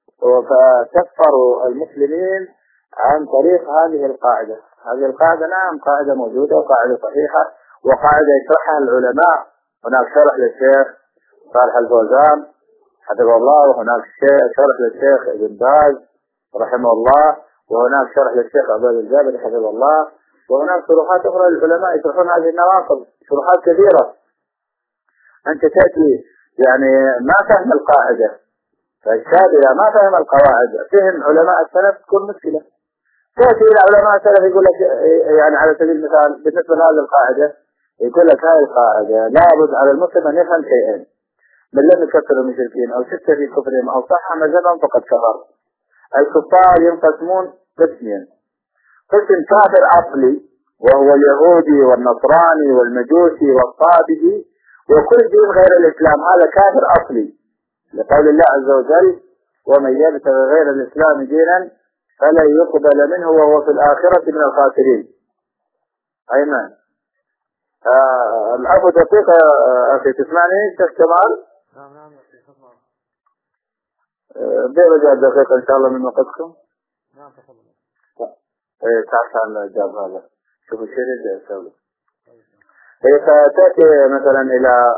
فكفروا المسلمين عن طريق هذه القاعدة. هذه القاعدة نعم قاعدة موجودة وقاعدة صحيحة وقاعدة يشرحها العلماء. هناك شرح للشيخ صالح الفوزان حفظه الله، وهناك شرح للشيخ ابن باز رحمه الله، وهناك شرح للشيخ عبد الجابر حفظه الله، وهناك شروحات أخرى للعلماء يشرحون هذه النواقض، شروحات كثيرة. أنت تأتي يعني ما فهم القاعدة، فالشاب إذا ما فهم القواعد فهم علماء السلف تكون مشكلة. تأتي إلى علماء السلف يقول لك يعني على سبيل المثال بالنسبة لهذه القاعدة، يقول لك: هذه القاعدة لابد على المسلم أن يفهم شيئين: من لم يكفر المشركين أو شك في كفرهم أو صحح مذهبهم فقد كفر. الكفار ينقسمون قسمين: قسم كافر أصلي وهو اليهودي والنصراني والمجوسي والصابئي وكل دين غير الإسلام، هذا كافر أصلي، لقول الله عز وجل: ومن يبتغي غير الإسلام دينا فلن يقبل منه وهو في الآخرة من الخاسرين. أيمن الأب دقيقة أخي، تسمعني شيخ كمال؟ نعم برجع دقيقة إن شاء الله من وقتكم. نعم تفضل. تعرف عن الجواب هذا، شوف الشيء اللي أسوله. فتأتي مثلا إلى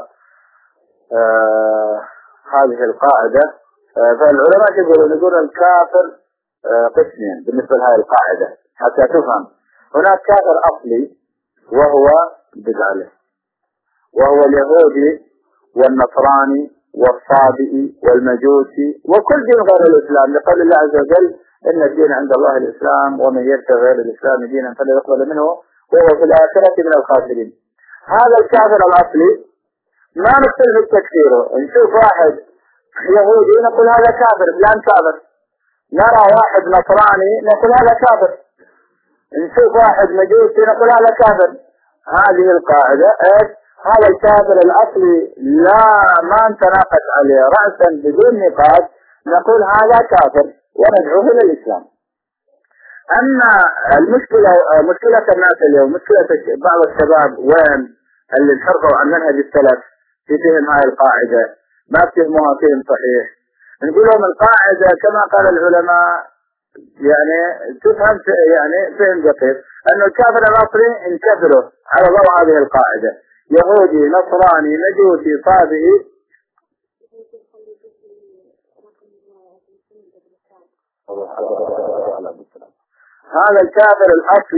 هذه القاعدة، فالعلماء يقولون الكافر قسمين بالنسبة لهذه القاعدة حتى تفهم. هناك كافر أصلي وهو بدعة، وهو اليهودي والنصراني والصابئي والمجوسي وكل دين غير الإسلام، لقول الله عز وجل: إن الدين عند الله الإسلام ومن يبتغي غير الإسلام دينا فلا يقبل منه وهو في الآخرة من الخاسرين. هذا الكافر الأصلي ما نختلف في تكفيره. نشوف واحد يهودي نقول هذا كافر، فلان كافر. نرى واحد نصراني نقول هذا كافر. نشوف واحد مجوسي نقول هذا كافر. هذه القاعدة هذا الكافر الأصلي لا ما نتناقش عليه رأسا بدون نقاش، نقول هذا كافر وندعوه إلى الإسلام. أما مشكلة الناس اليوم، مشكلة بعض الشباب وين اللي انحرفوا عن منهج السلف في فهم هاي القاعدة، ما فهموها فهم صحيح. نقول لهم القاعدة كما قال العلماء يعني تفهم يعني فهم دقيق، أن الكافر الأصلي انكفره على ضوء هذه القاعدة: يهودي نصراني مجوسي صابئي. هذا الكافر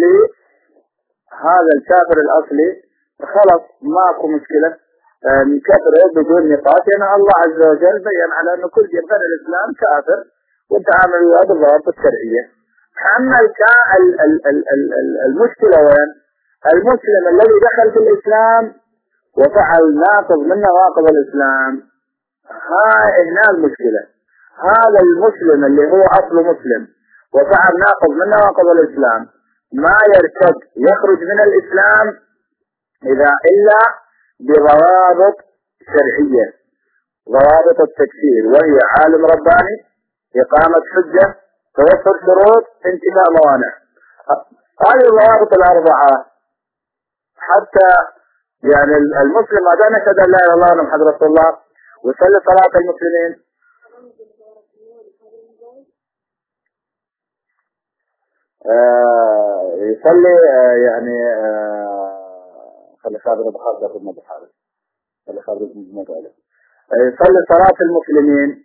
الأصلي خلص ماكو مشكلة نكفره بدون نقاش، يعني الله عز وجل بيّن على أن كل دين غير الإسلام كافر والتعامل وياه بالضوابط الشرعية. أما المشكلة وين؟ المسلم الذي دخل في الإسلام وفعل ناقض من نواقض الإسلام، هاي هنا المشكلة. هذا المسلم اللي هو أصل مسلم وفعل ناقض من نواقض الإسلام ما يرتد يخرج من الإسلام إلا بضوابط شرعية، ضوابط التكفير، وهي عالم رباني، إقامة حجة، توفر شروط، انتفاء موانع. هذه الضوابط الأربعة حتى يعني المسلم ما دام يشهد أن لا إله إلا الله محمد رسول الله ويصلي صلاة المسلمين يصلي يعني خلي خالد بخاطر ابن ابو حارث خلي خالد ابن ابو حارث يصلي صلاة المسلمين.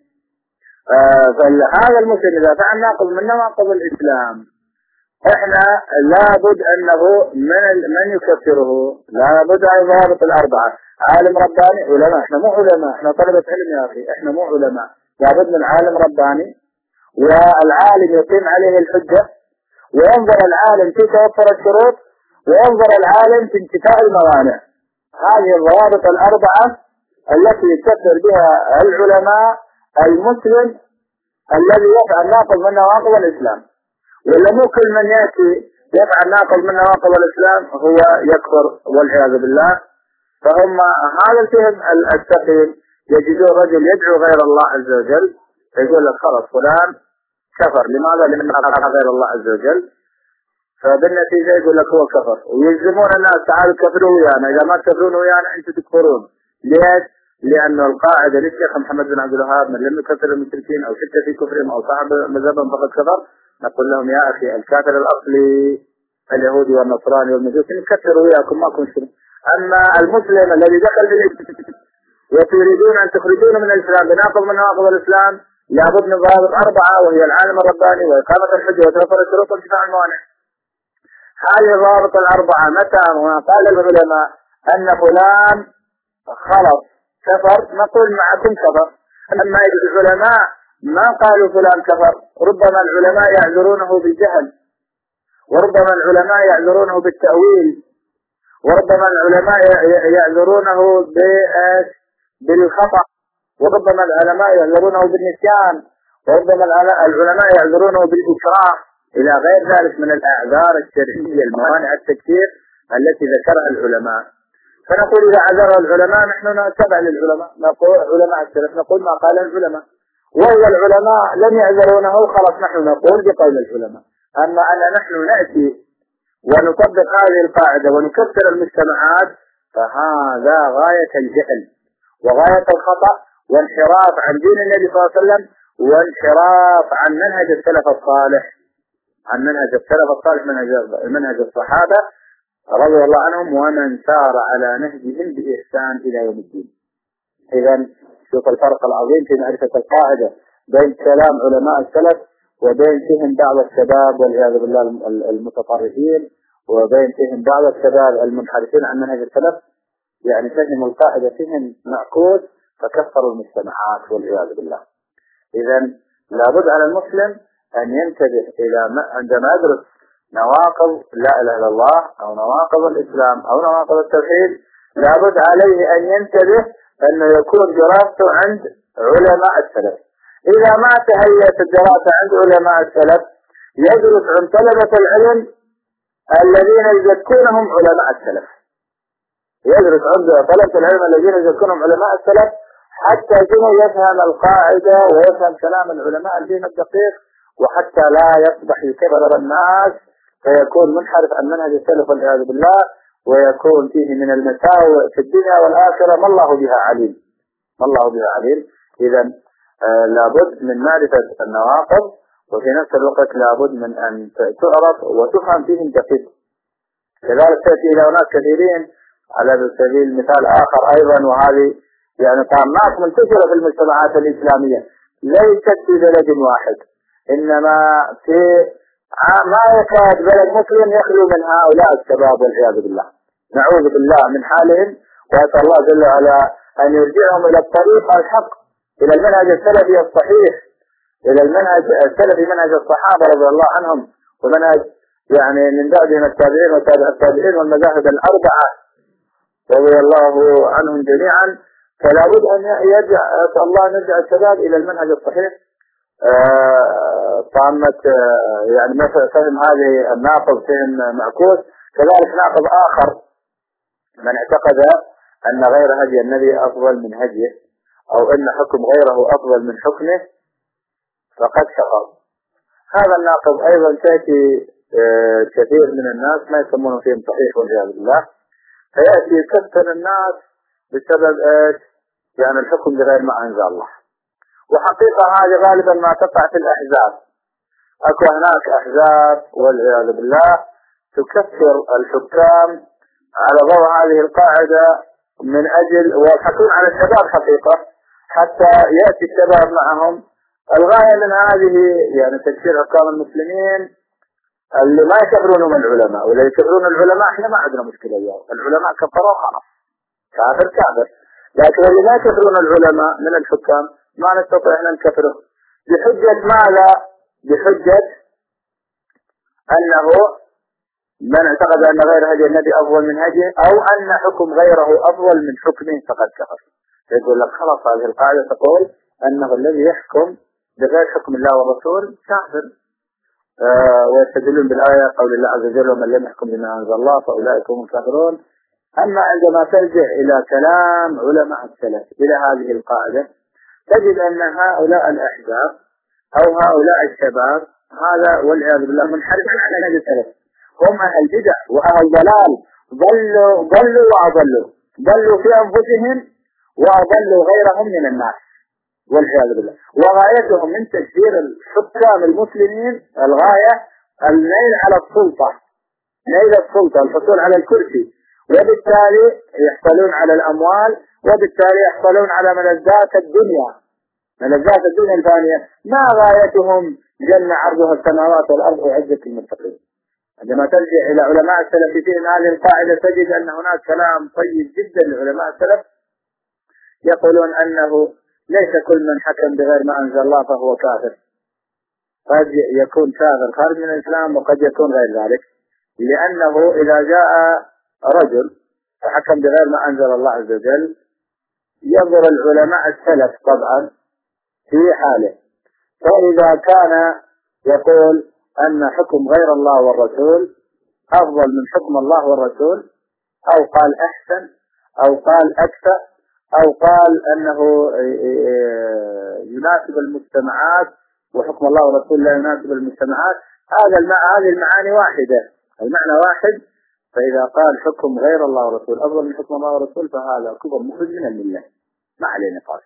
فهذا المسلم إذا فعل ناقض من نواقض الإسلام احنا لابد انه من يكفره، لابد ان ضابط الاربعه، عالم رباني، علماء. احنا مو علماء، احنا طلبة علم يا اخي، احنا مو علماء. لابد من عالم رباني، والعالم يقيم عليه الحجه، وينظر العالم في توفر الشروط، وينظر العالم في انتفاء الموانع. هذه الضوابط الاربعه التي يكفر بها العلماء المسلم الذي يفعل ناقض من نواقض الاسلام. ولا مو كل من يأتي يفعل ناقض من نواقض الإسلام هو يكفر والعياذ بالله. فهم هذا الفهم السقيم يجدون رجل يدعو غير الله عز وجل يقول لك خلاص فلان كفر. لماذا؟ لأن غير الله عز وجل. فبالنتيجة يقول لك هو كفر، ويلزمون الناس تعالوا كفروا ويانا، إذا ما تكفرون ويانا أنتم تكفرون. ليش؟ لأن القاعدة للشيخ محمد بن عبد الوهاب من لم يكفر المشركين أو شك في كفرهم أو صاحب مذهبهم فقد كفر. نقول لهم يا أخي الكافر الأصلي اليهودي والنصراني والمجوسي نكفر وياكم ما كن شنو. أما المسلم الذي دخل في الإسلام وتريدون أن تخرجونه من الإسلام بناقض من نواقض الإسلام لابد من ضوابط أربعة، وهي العالم الرباني وإقامة الحجة وتوفر الشروط وانتفاء الموانع. هذه الضوابط الأربعة متى ما قال العلماء أن فلان خلص كفر نقول معكم كفر. أما العلماء ما قالوا فلان كفر، ربما العلماء يعذرونه بالجهل، وربما العلماء يعذرونه بالتأويل، وربما العلماء يعذرونه بالخطأ، وربما العلماء يعذرونه بالنسيان، وربما العلماء يعذرونه بالإكراه إلى غير ذلك من الأعذار الشرعية الموانع التكفير التي ذكرها العلماء. فنقول إذا عذر العلماء نحن نتبع للعلماء، نقول علماء السلف نقول ما قال العلماء، وإذا العلماء لم يعذرونه خلاص نحن نقول بقول العلماء. أما أن نحن نأتي ونطبق هذه القاعدة ونكفر المجتمعات فهذا غاية الجهل وغاية الخطأ وانحراف عن دين النبي صلى الله عليه وسلم وانحراف عن منهج السلف الصالح، عن منهج السلف الصالح منهج الصحابة رضي الله عنهم ومن سار على نهجهم بإحسان إلى يوم الدين. إذا شوف الفرق العظيم في معرفة القاعدة بين كلام علماء السلف وبين فهم بعض الشباب والعياذ بالله المتطرفين، وبين فهم بعض الشباب المنحرفين عن منهج السلف. يعني فهم القاعدة فهم معكوس فكفروا المجتمعات والعياذ بالله. إذا لابد على المسلم أن ينتبه عندما يدرس نواقض لا إله إلا الله أو نواقض الإسلام أو نواقض التوحيد، لابد عليه أن ينتبه أنه يكون دراسته عند علماء السلف. إذا ما تهيأت الدراسة عند علماء السلف يدرس عند طلبة العلم الذين يزكونهم علماء السلف، يدرس عند طلبة العلم الذين يزكونهم علماء السلف حتى يفهم القاعدة ويفهم كلام العلماء الدين الدقيق، وحتى لا يصبح يكبر الناس فيكون منحرف عن منهج السلف والعياذ بالله ويكون فيه من المساوئ في الدنيا والآخرة ما الله بها عليم، ما الله بها عليم. إذا لابد من معرفة النواقض، وفي نفس الوقت لابد من أن تعرف وتفهم فيهم دقيق. كذلك تأتي إلى ناس كثيرين على سبيل مثال آخر أيضا، وهذه يعني طامات منتشرة في المجتمعات الإسلامية ليست في بلد واحد، إنما في ما يكاد بلد مسلم يخلو من هؤلاء الشباب والعياذ بالله. نعوذ بالله من حالهم، وأسأل الله جل وعلا أن يرجعهم إلى الطريق الحق، إلى المنهج السلفي الصحيح، إلى المنهج السلفي منهج الصحابة رضي الله عنهم، ومنهج يعني من بعدهم التابعين وتابع التابعين والمذاهب الأربعة رضي الله عنهم جميعا. فلا بد أن أسأل الله أن يرجع الشباب إلى المنهج الصحيح. طامة يعني مثل فهم هذه الناقض فهم معكوس. كذلك ناقض آخر من اعتقد أن غير هدي النبي أفضل من هديه، أو أن حكم غيره أفضل من حكمه، فقد كفر. هذا الناقض أيضا تأتي كثير من الناس ما يسمونه فيهم صحيح والعياذ بالله، فيأتي يكفر الناس بسبب ايش؟ يعني الحكم بغير ما أنزل الله. وحقيقة هذه غالبا ما تقع في الأحزاب. أكو هناك أحزاب والعياذ بالله تكفر الحكام على ضوء هذه القاعدة من أجل ويحكون على الشباب حقيقة، حتى يأتي الشباب معهم. الغاية من هذه يعني تكفير حكام المسلمين اللي ما يكفرون من العلماء، واللي يكفرون العلماء احنا ما عندنا مشكلة اليوم، العلماء كفروا خلاص كافر كافر. لكن اللي ما يكفرون العلماء من الحكام ما نستطيع أن نكفره بحجة ماذا؟ بحجة أنه من اعتقد أن غير هدي النبي أفضل من هديه، أو أن حكم غيره أفضل من حكمه فقد كفر. يقول لك خلاص هذه القاعدة تقول أنه الذي يحكم بغير حكم الله والرسول كافر. ويستدلون بالآية قول الله عز وجل ومن لم يحكم بما أنزل الله فأولئك هم الكافرون. أما عندما ترجع إلى كلام علماء السلف إلى هذه القاعدة تجد أن هؤلاء الأحزاب أو هؤلاء الشباب هذا والعياذ بالله منحرف عن هذه السلف، هم أهل بدع وأهل ضلال، ضلوا وأضلوا، ضلوا في أنفسهم وأضلوا غيرهم من الناس والعياذ بالله. وغايتهم من تشجير الحكام المسلمين الغاية النيل على السلطة، نيل السلطة، الحصول على الكرسي، وبالتالي يحصلون على الأموال، وبالتالي يحصلون على ملذات الدنيا، ملذات الدنيا الفانية. ما غايتهم جنة عرضها السماوات والأرض وعزة المتقين. عندما ترجع إلى علماء السلف في هذه القاعدة تجد أن هناك كلام طيب جدا لعلماء السلف يقولون أنه ليس كل من حكم بغير ما أنزل الله فهو كافر، قد يكون كافر خارج من الإسلام وقد يكون غير ذلك، لأنه إذا جاء رجل فحكم بغير ما أنزل الله عز وجل ينظر العلماء السلف طبعا في حاله، فإذا كان يقول أن حكم غير الله والرسول أفضل من حكم الله والرسول، أو قال أحسن، أو قال أكثر، أو قال أنه يناسب المجتمعات وحكم الله والرسول لا يناسب المجتمعات، هذه المعاني واحدة، المعنى واحد. فإذا قال حكم غير الله والرسول أفضل من حكم الله والرسول فهذا كفر مخرج من الملة، ما عليه نقاش.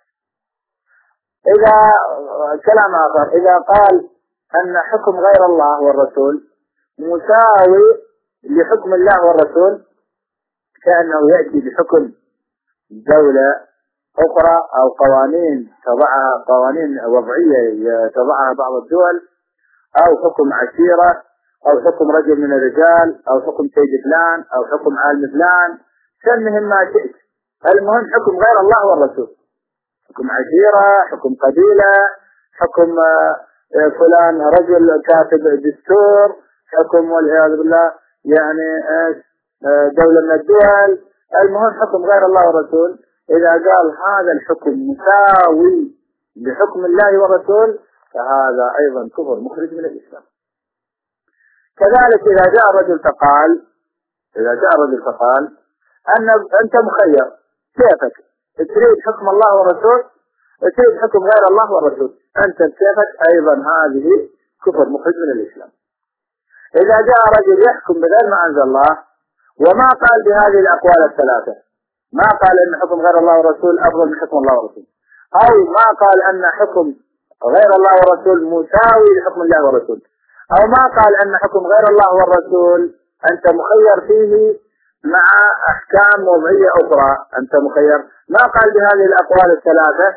إذا كلام آخر، إذا قال أن حكم غير الله والرسول مساوي لحكم الله والرسول، كأنه يأتي بحكم دولة أخرى أو قوانين تضعها، قوانين وضعية تضعها بعض الدول، أو حكم عشيرة، أو حكم رجل من الرجال، أو حكم سيد فلان، أو حكم عالم فلان، سمهم ما شئت، المهم حكم غير الله والرسول، حكم عشيرة، حكم قبيلة، حكم فلان رجل كاتب دستور، حكم والعياذ بالله يعني دولة من الدول، المهم حكم غير الله والرسول. إذا قال هذا الحكم مساوي بحكم الله والرسول فهذا أيضا كفر مخرج من الإسلام. كذلك إذا جاء رجل فقال أنت مخير كيفك، تريد حكم الله والرسول، تريد حكم غير الله والرسول، أنت كيفك، أيضا هذه كفر مخرج من الإسلام. إذا جاء رجل يحكم بغير ما أنزل الله وما قال بهذه الأقوال الثلاثة، ما قال أن حكم غير الله والرسول أفضل من حكم الله والرسول، أو ما قال أن حكم غير الله والرسول مساوي لحكم الله والرسول، أو ما قال أن حكم غير الله والرسول أنت مخير فيه مع أحكام وضعية أخرى، أنت مخير، ما قال بهذه الأقوال الثلاثة،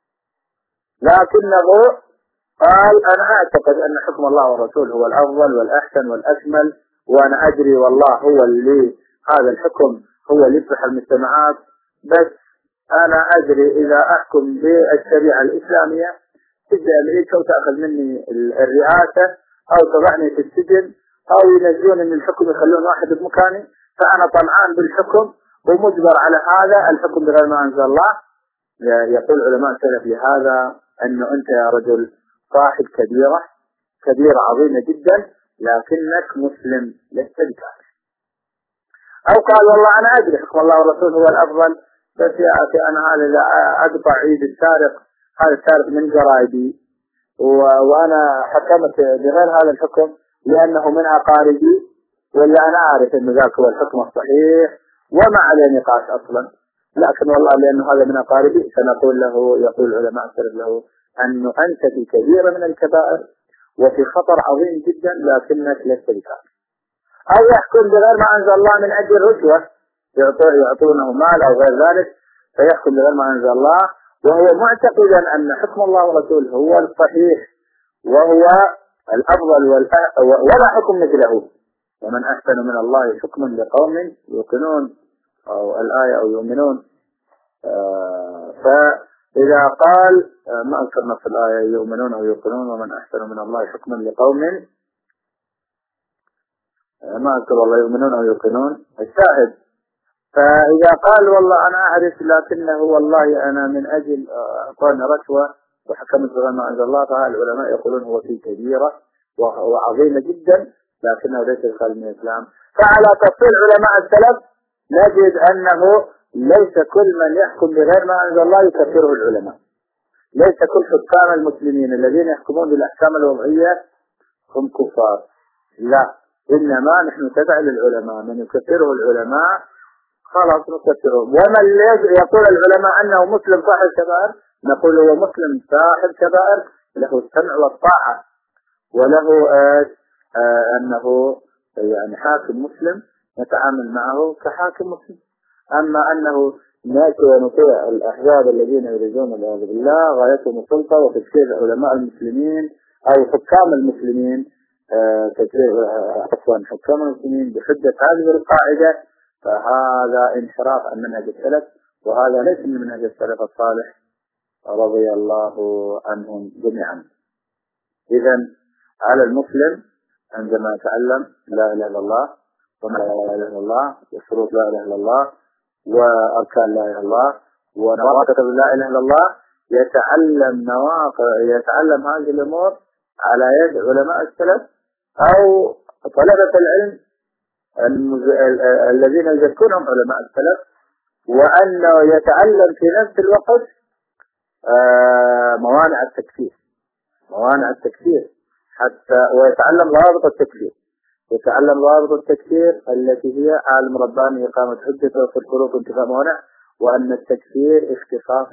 لكنه قال أنا أعتقد أن حكم الله والرسول هو الأفضل والأحسن والأكمل، وأنا أدري والله هو اللي هذا الحكم هو اللي يصلح المجتمعات، بس أنا أدري إذا أحكم بالشريعة الإسلامية تجي أمريكا وتأخذ مني الرئاسة أو تضعني في السجن أو ينزلوني من الحكم يخلون واحد بمكاني، فأنا طمعان بالحكم ومجبر على هذا الحكم بغير ما أنزل الله. يقول علماء السلف لهذا أنه أنت يا رجل صاحب كبيرة عظيمة جدا لكنك مسلم لست بكافر. أو قال والله أنا أدري حكم الله والرسول هو الأفضل، بس يا أخي أنا هذا إذا أقطع عيد السارق، هذا السارق من جرائدي وأنا حكمت بغير هذا الحكم لأنه من أقاربي، ولا أنا أعرف أن ذاك هو الحكم الصحيح وما عليه نقاش أصلا، لكن والله لأنه هذا من أقاربي سنقول له، يقول العلماء السلف له أنه أنت في كبيرة من الكبائر وفي خطر عظيم جدا لكنك لست بكافر. أو يحكم بغير ما أنزل الله من أجل رشوة، يعطونه مال أو غير ذلك فيحكم بغير ما أنزل الله وهو معتقدا أن حكم الله ورسوله هو الصحيح وهو الأفضل ولا حكم مثله. ومن أحسن من الله حكما لقوم يوقنون، أو الآية أو يؤمنون. فإذا قال ما أذكرنا في الآية يؤمنون أو يوقنون ومن أحسن من الله حكما لقوم، ما أذكر والله يؤمنون أو يوقنون الشاهد. فإذا قال والله أنا أعرف لكنه والله أنا من أجل أعطاني رشوة وحكمت بغير ما أنزل الله، فالعلماء يقولون هو في كبيرة وعظيمة جدا لكنه ليس يخالف من الإسلام. فعلى تفصيل علماء السلف نجد أنه ليس كل من يحكم بغير ما أنزل الله يكفره العلماء. ليس كل حكام المسلمين الذين يحكمون بالأحكام الوضعية هم كفار، لا، إنما نحن تبع للعلماء، من يكفره العلماء خلاص نكفره. ومن يقول العلماء أنه مسلم صاحب كبائر نقول هو مسلم صاحب كبائر له السمع والطاعة وله أنه يعني حاكم مسلم نتعامل معه كحاكم مسلم. أما أنه ناتي ونطيع الأحزاب الذين يريدون والعياذ بالله غايتهم السلطة وتكفير علماء المسلمين أو حكام المسلمين، حكام المسلمين بحجة هذه القاعدة، فهذا انحراف عن منهج السلف، وهذا ليس من منهج السلف الصالح رضي الله عنهم جميعا. إذن على المسلم عندما يتعلم لا إله إلا الله وما لا إله إلا الله وشروط لا إله إلا الله وأركان لا إله إلا الله ونواقض لا إله إلا الله يتعلم هذه الأمور على يد علماء السلف أو طلبة العلم الذين يذكرهم علماء السلف، وأنه يتعلم في نفس الوقت موانع التكفير حتى ويتعلم ضوابط التكفير التي هي عالم رباني إقامة حجته في الفروق انتفاء موانع، وأن التكفير اختصاص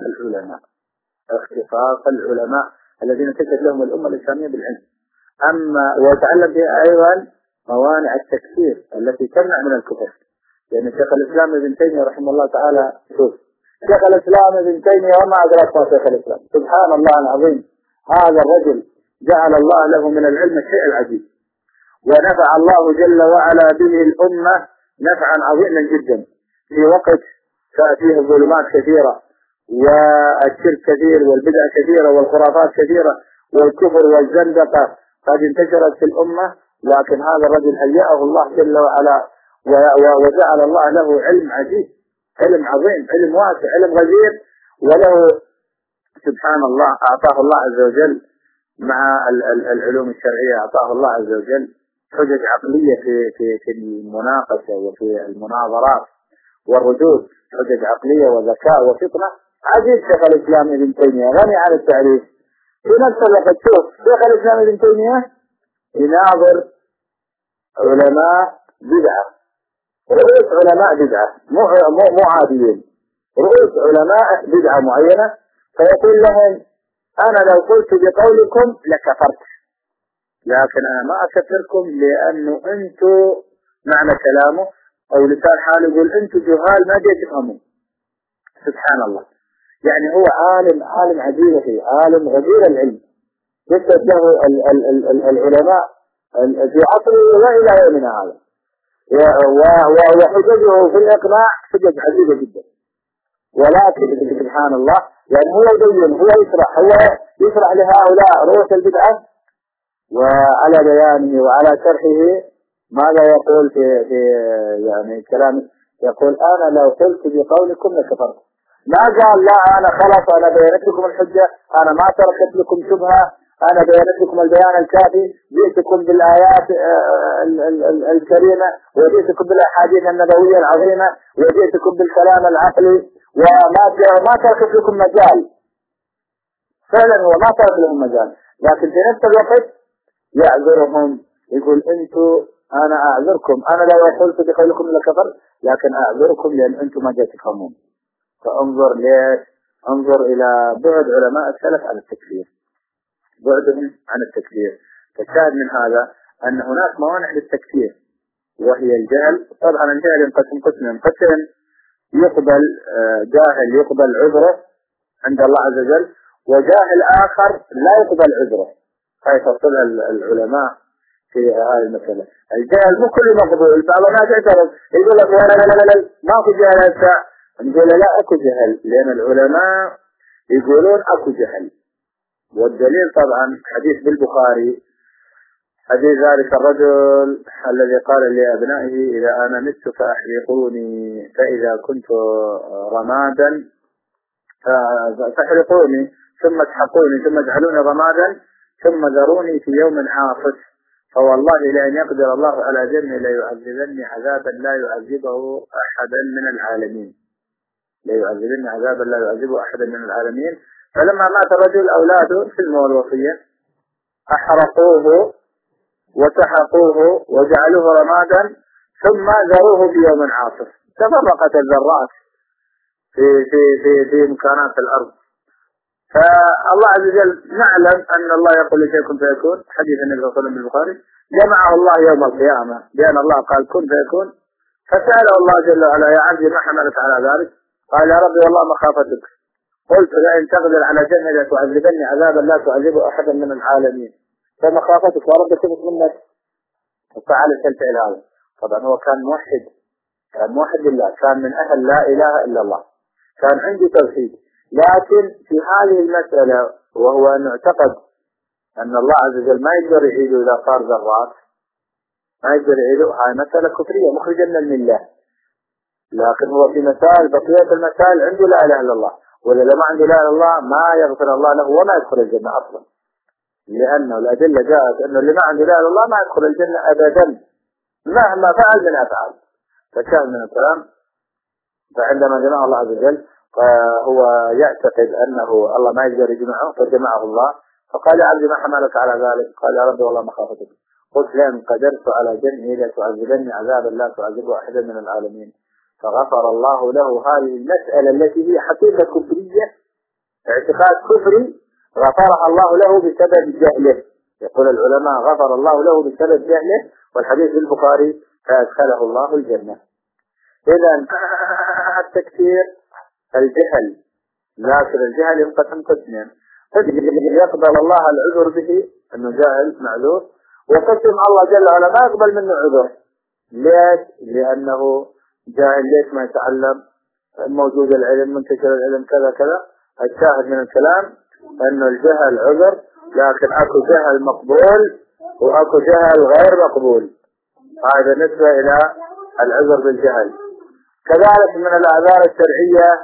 العلماء الذين تشهد لهم الأمة الإسلامية بالعلم. أما ويتعلم بها أيضا موانع التكفير التي تمنع من الكفر، لأن شيخ الإسلام ابن تيمية رحمه الله تعالى، شوف شيخ الإسلام ابن تيمية وما أدراك ما شيخ الإسلام، سبحان الله العظيم، هذا الرجل جعل الله له من العلم الشيء العجيب، ونفع الله جل وعلا به الأمة نفعا عظيما جدا في وقت فيه الظلمات كثيرة والشرك كثير والبدع كثيرة والخرافات كثيرة والكفر والزندقة قد انتشرت في الأمة، لكن هذا الرجل هيأه الله جل وعلا وجعل الله له علم عجيب، علم عظيم، علم واسع، علم غزير، وله سبحان الله أعطاه الله عز وجل مع العلوم الشرعية أعطاه الله عز وجل حجج عقلية في المناقشة وفي المناظرات والردود، حجج عقلية وذكاء وفطنة عجيب. شيخ الإسلام ابن تيمية غني عن التعريف. في نفس الوقت شوف شيخ الإسلام ابن تيمية يناظر علماء بدعة، رؤوس علماء بدعة مو عاديين، رؤوس علماء بدعة معينة، فيقول لهم أنا لو قلت بقولكم لكفرت، لكن أنا ما أكفركم لأنه أنتم معنى كلامه أو لسان حاله يقول أنتم جهال ما تفهمون. سبحان الله، يعني هو عالم عجيب فيه، عالم غزير العلم، يثبت له العلماء في عصره وإلى يومنا هذا، وحججه في الإقناع حجج عجيبة جدا. ولكن سبحان الله يعني هو يبين، هو يشرح لهؤلاء رؤوس البدعة، وعلى بيانه وعلى شرحه ماذا يقول في يعني كلام يقول أنا لو قلت بقولكم لكفرت. ما قال لا أنا خلاص أنا بينت لكم الحجة، أنا ما تركت لكم شبهة، أنا بينت لكم البيان الكافي، جئتكم بالآيات الكريمة، وجئتكم بالأحاديث النبوية العظيمة، وجئتكم بالكلام العقلي، وما تركت لكم مجال. فعلا هو ما ترك لهم مجال، لكن في نفس الوقت يعذرهم، يقول انتم انا اعذركم، انا لو قلت بقولكم لكفر، لكن اعذركم لان انتم ما جاي تفهمون. فانظر ليش؟ انظر الى بعد علماء السلف عن التكفير، بعدهم عن التكفير. فالشاهد من هذا ان هناك موانع للتكفير، وهي الجهل. طبعا الجهل ينقسم قسمين: قسم يقبل جاهل يقبل عذره عند الله عز وجل، وجاهل آخر لا يقبل عذره. هاي تفصلها العلماء في هذه المسألة. الجهل مو كل مقبول، بعض الناس يعترض يقول لك لا ما في جهل هسه، نقول لا اكو جهل، لأن العلماء يقولون اكو جهل. والدليل طبعا حديث بالبخاري، حديث ذلك الرجل الذي قال لأبنائه إذا أنا مت فأحرقوني، فإذا كنت رمادا فاحرقوني ثم اسحقوني ثم اجعلوني رمادا ثم ذروني في يوم عاصف، فوالله لأن يقدر الله على ذنبي ليعذبني عذابا لا يعذبه أحدا من العالمين، ليعذبني عذابا لا يعذبه أحدا من العالمين. فلما مات الرجل أولاده في الوصية أحرقوه وسحقوه وجعلوه رمادا ثم ذروه في يوم عاصف، تفرقت الذرات في مكانات الأرض. فالله عز وجل نعلم أن الله يقول لشيء كن فيكون، حديث النبي صلى الله عليه وسلم بالبخاري جمعه الله يوم القيامة بأن الله قال كن فيكون، فسأله الله جل وعلا يا عبدي ما حملك على ذلك؟ قال يا ربي والله مخافتك، قلت لئن تقدر على جنة لتعذبني عذابا لا تعذبه أحدا من العالمين، فمخافتك يا رب تمت منك. فعل الفعل هذا. طبعا هو كان موحد لله، كان من أهل لا إله إلا الله، كان عنده توحيد. لكن في هذه المسألة وهو أن اعتقد أن الله عز وجل ما يقدر يعيده إذا صار ذرات، ما يقدر يعيده، هاي مسألة كفرية مخرجة من الملة. لكن هو في مسائل بقية المسائل عنده لا إله إلا الله، وإذا ما عنده لا إله إلا الله ما يغفر الله له وما يدخل الجنة أصلا، لأنه الأدلة جاءت أنه اللي ما عنده لا إله إلا الله ما يدخل الجنة أبدا مهما فعل من أفعال. فشاهد من الكلام. فعندما جمع الله عز وجل فهو يعتقد أنه الله ما يقدر يجمعه، فجمعه الله. فقال يا عبدي ما حملك على ذلك؟ قال يا رب والله مخافتك، قلت لئن قدرت على جمعه لتعذبني عذابا لا تعذبه أحدا من العالمين. فغفر الله له هذه المسألة التي هي حقيقة كفرية، اعتقاد كفري، غفرها الله له بسبب جهله. يقول العلماء غفر الله له بسبب جهله، والحديث البخاري فأدخله الله الجنة. إذا التكفير الجهل، لكن الجهل ينقسم قسمين: قسم يقبل الله العذر به أنه جاهل معذور، وقسم الله جل وعلا ما يقبل منه عذر. ليش؟ لأنه جاهل. ليش ما يتعلم؟ موجود العلم، منتشر العلم، كذا كذا. الشاهد من الكلام أنه الجهل عذر، لكن أكو جهل مقبول وأكو جهل غير مقبول. هذا بالنسبة إلى العذر بالجهل. كذلك من الأعذار الشرعية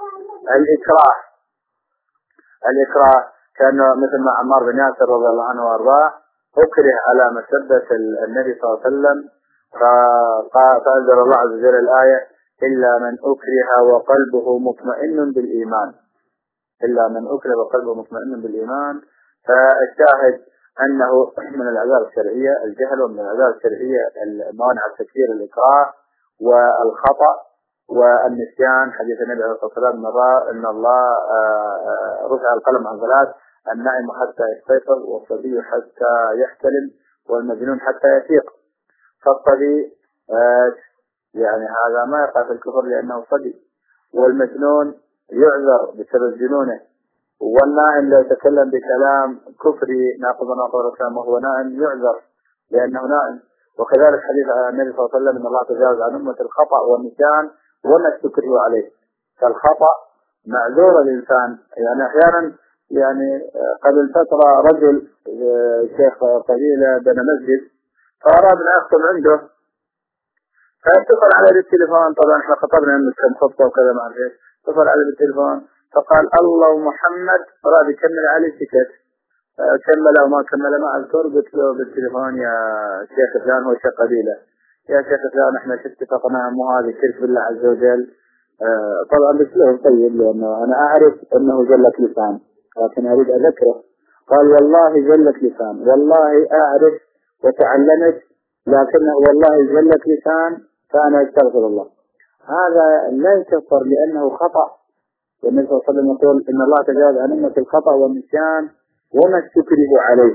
الإكراه كان مثل ما عمار بن ياسر رضي الله عنه وارضاه أكره على مسبة النبي صلى الله عليه وسلم، فأنزل الله عز وجل الآية إلا من أكره وقلبه مطمئن بالإيمان، إلا من أكره وقلبه مطمئن بالإيمان. فالشاهد أنه من الأعذار الشرعية الجهل، ومن الأعذار الشرعية موانع التكفير الإكراه والخطأ والنسيان. حديث النبي عليه الصلاة والسلام أن الله رفع القلم عن ثلاث: النائم حتى يستيقظ، والصبي حتى يحتلم، والمجنون حتى يفيق. فالصبي يعني هذا ما يقع في الكفر لأنه صبي، والمجنون يعذر بسبب جنونه، والنائم لو تكلم بكلام كفري ناقض الكلام وهو نائم يعذر لأنه نائم. وكذلك حديث النبي صلى الله عليه وسلم أن الله تجاوز عن أمة الخطأ والنسيان وما استكرهوا عليه. فالخطأ معذور الإنسان. يعني أحيانا يعني قبل فترة رجل شيخ قبيلة بنى مسجد، فأراد أن يختم عنده، فاتصل على التليفون، طبعا احنا خطبنا انه كم خطبه وكذا ما اعرف ايش، اتصل على التليفون فقال الله محمد، راد يكمل عليه سكت، كمل او ما كمل ما اذكر. قلت له بالتليفون يا شيخ فلان، هو شيخ قبيله، يا شيخ فلان احنا اتفقنا مو هذا شرك بالله عز وجل. طبعا بسلوه طيب لانه انا اعرف انه زلة لسان لكن اريد اذكره. قال والله زلة لسان، والله اعرف وتعلمت لكنه والله زلة لسان فانا استغفر الله. هذا لا يكفر لانه خطأ، والنبي صلى الله عليه وسلم يقول ان الله تجاوز عن امة الخطأ والنسيان وما استكره عليه.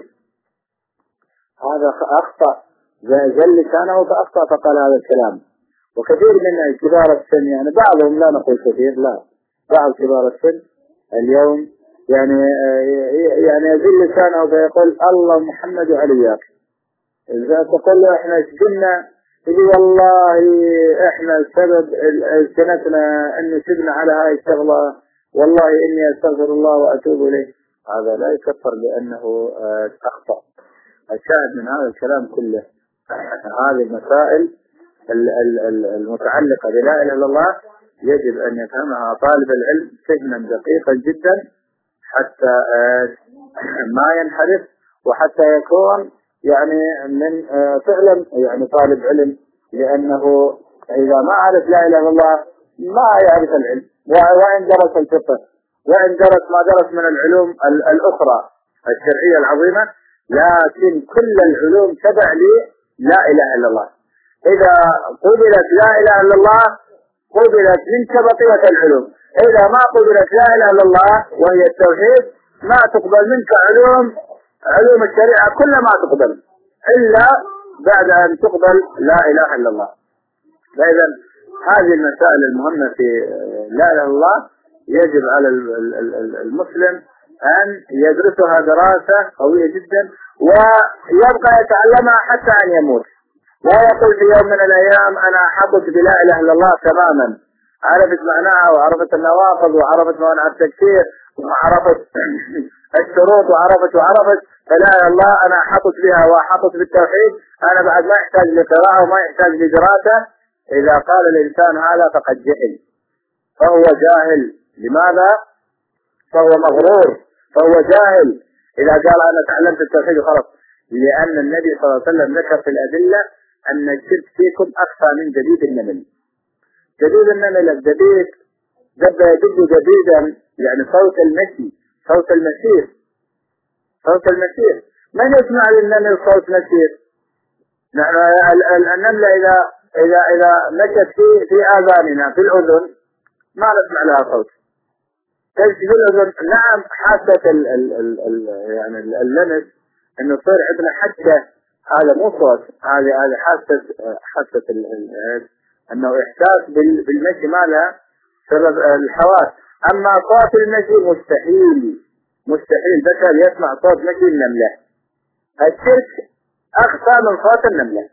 هذا اخطأ، زل لسانه فاخطأ فقال هذا الكلام. وكثير من كبار السن، يعني بعضهم لا نقول كثير، لا، بعض كبار السن اليوم يعني يزل لسانه فيقول الله محمد وعلياك. إذا تقول له احنا سجلنا، يقول والله احنا السبب سنتنا ان سجنا على هاي الشغلة، والله اني استغفر الله واتوب اليه. هذا لا يكفر لانه اخطأ. الشاهد من هذا الكلام كله هذه المسائل المتعلقة بلا إله إلا الله يجب أن يفهمها طالب العلم فهما دقيقا جدا حتى ما ينحرف، وحتى يكون يعني من فعلا يعني طالب علم، لأنه إذا ما عرف لا إله إلا الله ما يعرف العلم، وإن درس الفقه وإن درس ما درس من العلوم الأخرى الشرعية العظيمة، لكن كل العلوم تبع لا إله إلا الله. إذا قبلت لا إله إلا الله قبلت منك بقية العلوم، إذا ما قبلت لا إله إلا الله وهي التوحيد ما تقبل منك علوم الشريعة كلها، ما تقبل إلا بعد أن تقبل لا إله إلا الله. فإذا هذه المسائل المهمة في لا إله إلا الله يجب على المسلم أن يدرسها دراسة قوية جدا ويبقى يتعلمها حتى أن يموت. لا يقول في يوم من الأيام أنا حقق بلا إله إلا الله تماما، عرفت معناها وعرفت النواقض وعرفت موانع التكفير وعرفت الشروط وعرفت فلا إله إلا الله أنا حقق بها وحقق بالتوحيد، أنا بعد ما يحتاج لقراءة وما يحتاج لدراسة. إذا قال الإنسان هذا فقد جهل، فهو جاهل. لماذا؟ فهو مغرور، فهو جاهل. إذا قال أنا تعلمت التوحيد خلاص، لأن النبي صلى الله عليه وسلم ذكر في الأدلة أن الشرك فيكم أخفى من جديد النمل. جديد النمل الجديد يجد جديدا، يعني صوت المشي، صوت المسير. من يسمع للنمل صوت مسير؟ نحن النملة إذا مشت في آذاننا في الأذن ما نسمع لها صوت، تمشي في الأذن. نعم حاسة يعني اللمس انه صار عندنا حتى هذا مو صوت، هذه حاسة انه احساس بالمشي مالها سبب الحواس. اما صوت المشي مستحيل بشر يسمع صوت مشي النملة. الشرك اخفى من صوت النملة،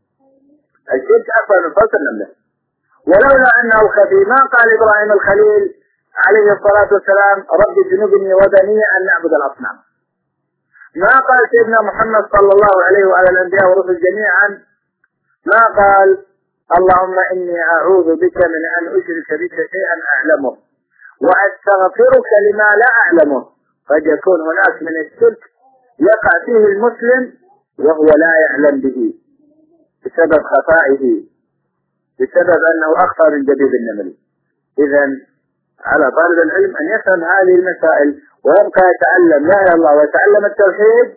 ولولا انه خفي ما قال ابراهيم الخليل عليه الصلاة والسلام رب جنبني وبني ان نعبد الاصنام. ما قال سيدنا محمد صلى الله عليه وعلى الأنبياء والرسل جميعا، ما قال اللهم إني أعوذ بك من أن أشرك بك شيئا أعلمه وأستغفرك لما لا أعلمه. قد يكون هناك من الشرك يقع فيه المسلم وهو لا يعلم به بسبب خفائه، بسبب أنه أخفى من جديد النمل. إذن على طالب العلم أن يفهم هذه المسائل ويبقى يتعلم لا إله إلا الله ويتعلم التوحيد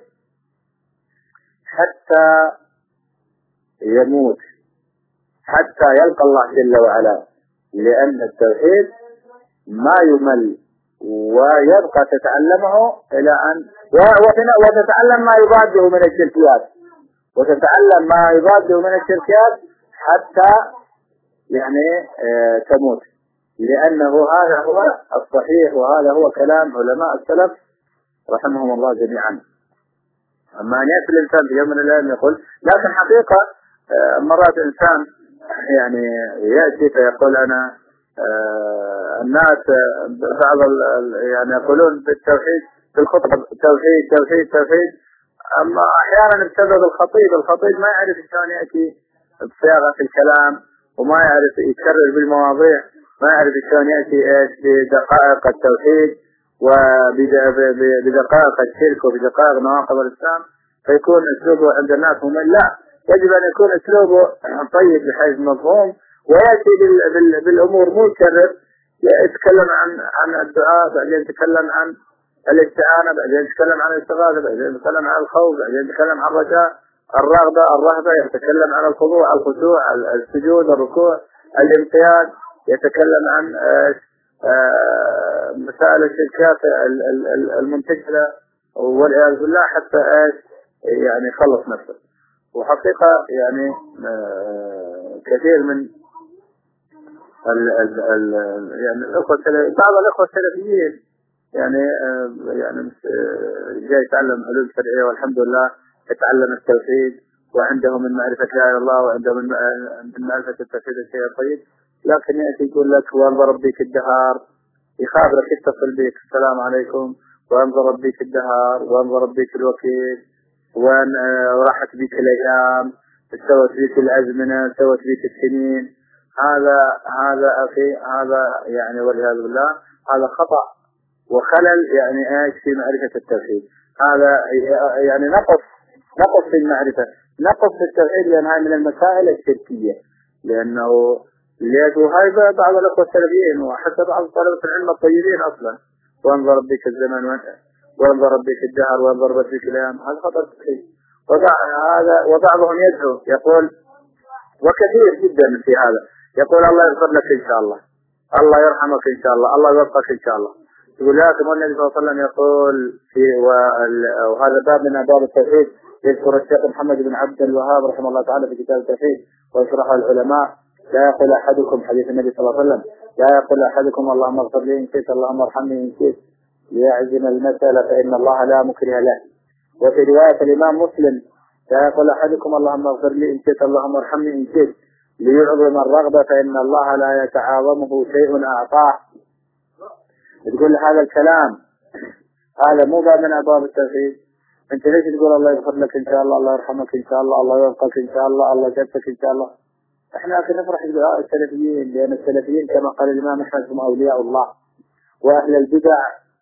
حتى يموت، حتى يلقى الله جل وعلا، لأن التوحيد ما يمل ويبقى تتعلمه إلى أن وتتعلم ما يضاده من الشركيات حتى يعني تموت، لأنه هذا هو الصحيح وهذا هو كلام علماء السلف رحمهم الله جميعا. أما أن يأتي الإنسان في يوم من الأيام يقول، لكن حقيقة مرات إنسان يعني يأتي فيقول أنا الناس بعض يعني يقولون بالتوحيد في الخطبة توحيد، أما أحيانا بسبب الخطيب ما يعرف شلون يأتي بصياغة الكلام، وما يعرف يكرر بالمواضيع، ما يعرف شلون يأتي بدقائق التوحيد وبدقائق الشرك وبدقائق نواقض الإسلام، فيكون أسلوبه عند الناس ممل. لا، يجب أن يكون أسلوبه طيب بحيث مفهوم، ويأتي بالأمور مو يكرر، يتكلم عن الدعاء، بعدين يتكلم عن الاستعانة، بعدين يتكلم عن الاستغاثة، بعدين يتكلم عن الخوف، بعدين يتكلم عن الرجاء، الرغبة، الرهبة، يتكلم عن الخضوع، الخشوع، السجود، الركوع، الانقياد، يتكلم عن مسائل الشركات المنتشرة والعياذ بالله، حتى يعني يخلص نفسه. وحقيقة يعني كثير من يعني بعض الأخوة السلفيين يعني جاي يتعلم علوم شرعية والحمد لله، يتعلم التوحيد وعندهم من معرفة لا إله إلا الله وعندهم من معرفة التوحيد الشيء الطيب، لكن يأتي يقول لك وانظر بك الدهار، يخابرك يتصل بك السلام عليكم، وانظر بك الدهار، وانظر بك الوكيل، وان راحت بك الأيام، استوت بك الأزمنة، استوت بك السنين. هذا أخي، هذا يعني والعياذ بالله هذا خطأ وخلل يعني ايش في معرفة التوحيد. هذا يعني نقص في المعرفة، نقص في التوحيد، لأن هذه من المسائل الشركية. لأنه هاي بعض الأخوة السلفيين وحتى بعض طلبة العلم الطيبين أصلا، وانظر بك الزمن وانظر بك الدهر وانظر بك الأيام، هذا خطأ التوحيد. وبعضهم يدعو يقول، وكثير جدا في هذا، يقول الله يغفر لك إن شاء الله، الله يرحمك إن شاء الله، الله يوفقك إن شاء الله. يقول لكن النبي صلى الله عليه وسلم يقول وهذا باب من أبواب التوحيد، يذكر الشيخ محمد بن عبد الوهاب رحمه الله تعالى في كتاب التوحيد ويشرحه العلماء: لا يقول أحدكم، حديث النبي صلى الله عليه وسلم، لا يقول أحدكم اللهم اغفر لي إن شئت، اللهم ارحمني إن شئت، ليعزم المسألة فإن الله لا مكره له. وفي رواية الإمام مسلم: لا يقول أحدكم اللهم اغفر لي إن شئت، اللهم ارحمني إن شئت، ليعظم الرغبة فإن الله لا يتعاظمه شيء أعطاه. تقول هذا الكلام هذا مو باب من أبواب التوحيد. أنت ليش تقول الله يغفر لك إن شاء الله، الله يرحمك إن شاء الله، الله يوفقك إن شاء الله، الله يجزاك إن شاء الله؟ إحنا أخي نفرح بدعاء السلفيين، لأن السلفيين كما قال الإمام أحمد هم أولياء الله، وأهل البدع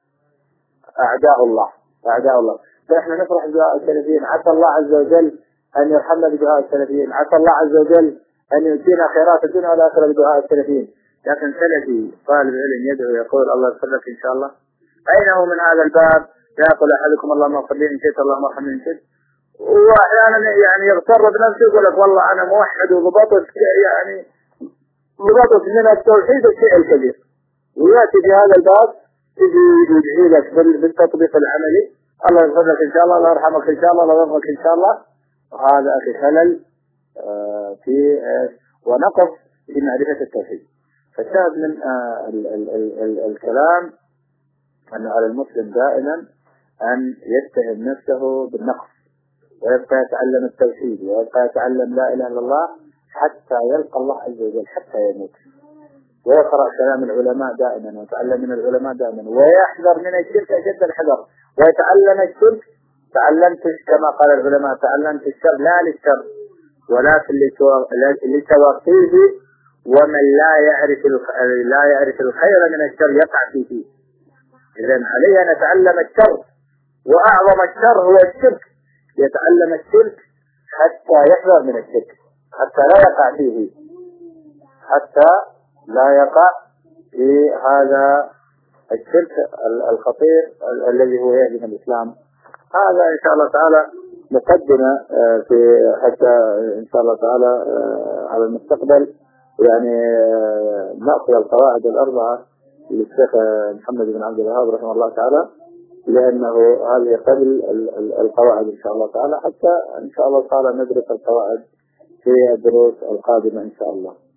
أعداء الله، أعداء الله. فإحنا نفرح بدعاء السلفيين. عسى الله عز وجل أن يرحمنا بدعاء السلفيين، عسى الله عز وجل أن يؤتينا خيرات الدنيا والآخرة بدعاء السلفيين. لكن سلفي طالب علم يدعو يقول الله يغفر لك إن شاء الله، أين هو من هذا الباب؟ لا يقول أحدكم اللهم اغفر لي إن شئت، اللهم ارحمني إن شئت. وأحيانا يعني يغتر بنفسه يقول لك والله أنا موحد وضبطت يعني ضبطت من التوحيد الشيء الكبير، ويأتي في هذا الباب يجي يدعي لك بالتطبيق العملي: الله يغفر لك إن شاء الله، الله يرحمك إن شاء الله، الله يوفقك إن شاء الله. وهذا أخي خلل في ونقص في معرفة التوحيد. فالشاهد من الكلام أن على المسلم دائما أن يتهم نفسه بالنقص، ويبقى يتعلم التوحيد، ويبقى يتعلم لا إله إلا الله حتى يلقى الله عز وجل، حتى يموت، ويقرأ كلام العلماء دائما، ويتعلم من العلماء دائما، ويحذر من الشرك أشد الحذر، ويتعلم الشرك. تعلمت كما قال العلماء: تعلمت الشر لا للشر ولكن لتوقيه، ومن لا يعرف الخير من الشر يقع فيه. إذن عليه أن يتعلم الشر، وأعظم الشر هو الشرك، يتعلم الشرك حتى يحذر من الشرك، حتى لا يقع فيه، حتى لا يقع في هذا الشرك الخطير الذي هو يهدم الإسلام. هذا إن شاء الله تعالى مقدمة في حتى إن شاء الله تعالى على المستقبل يعني نأخذ القواعد الأربعة للشيخ محمد بن عبد الوهاب رحمه الله تعالى، لأنه هذه قبل القواعد إن شاء الله تعالى، حتى إن شاء الله تعالى ندرس القواعد في الدروس القادمة إن شاء الله.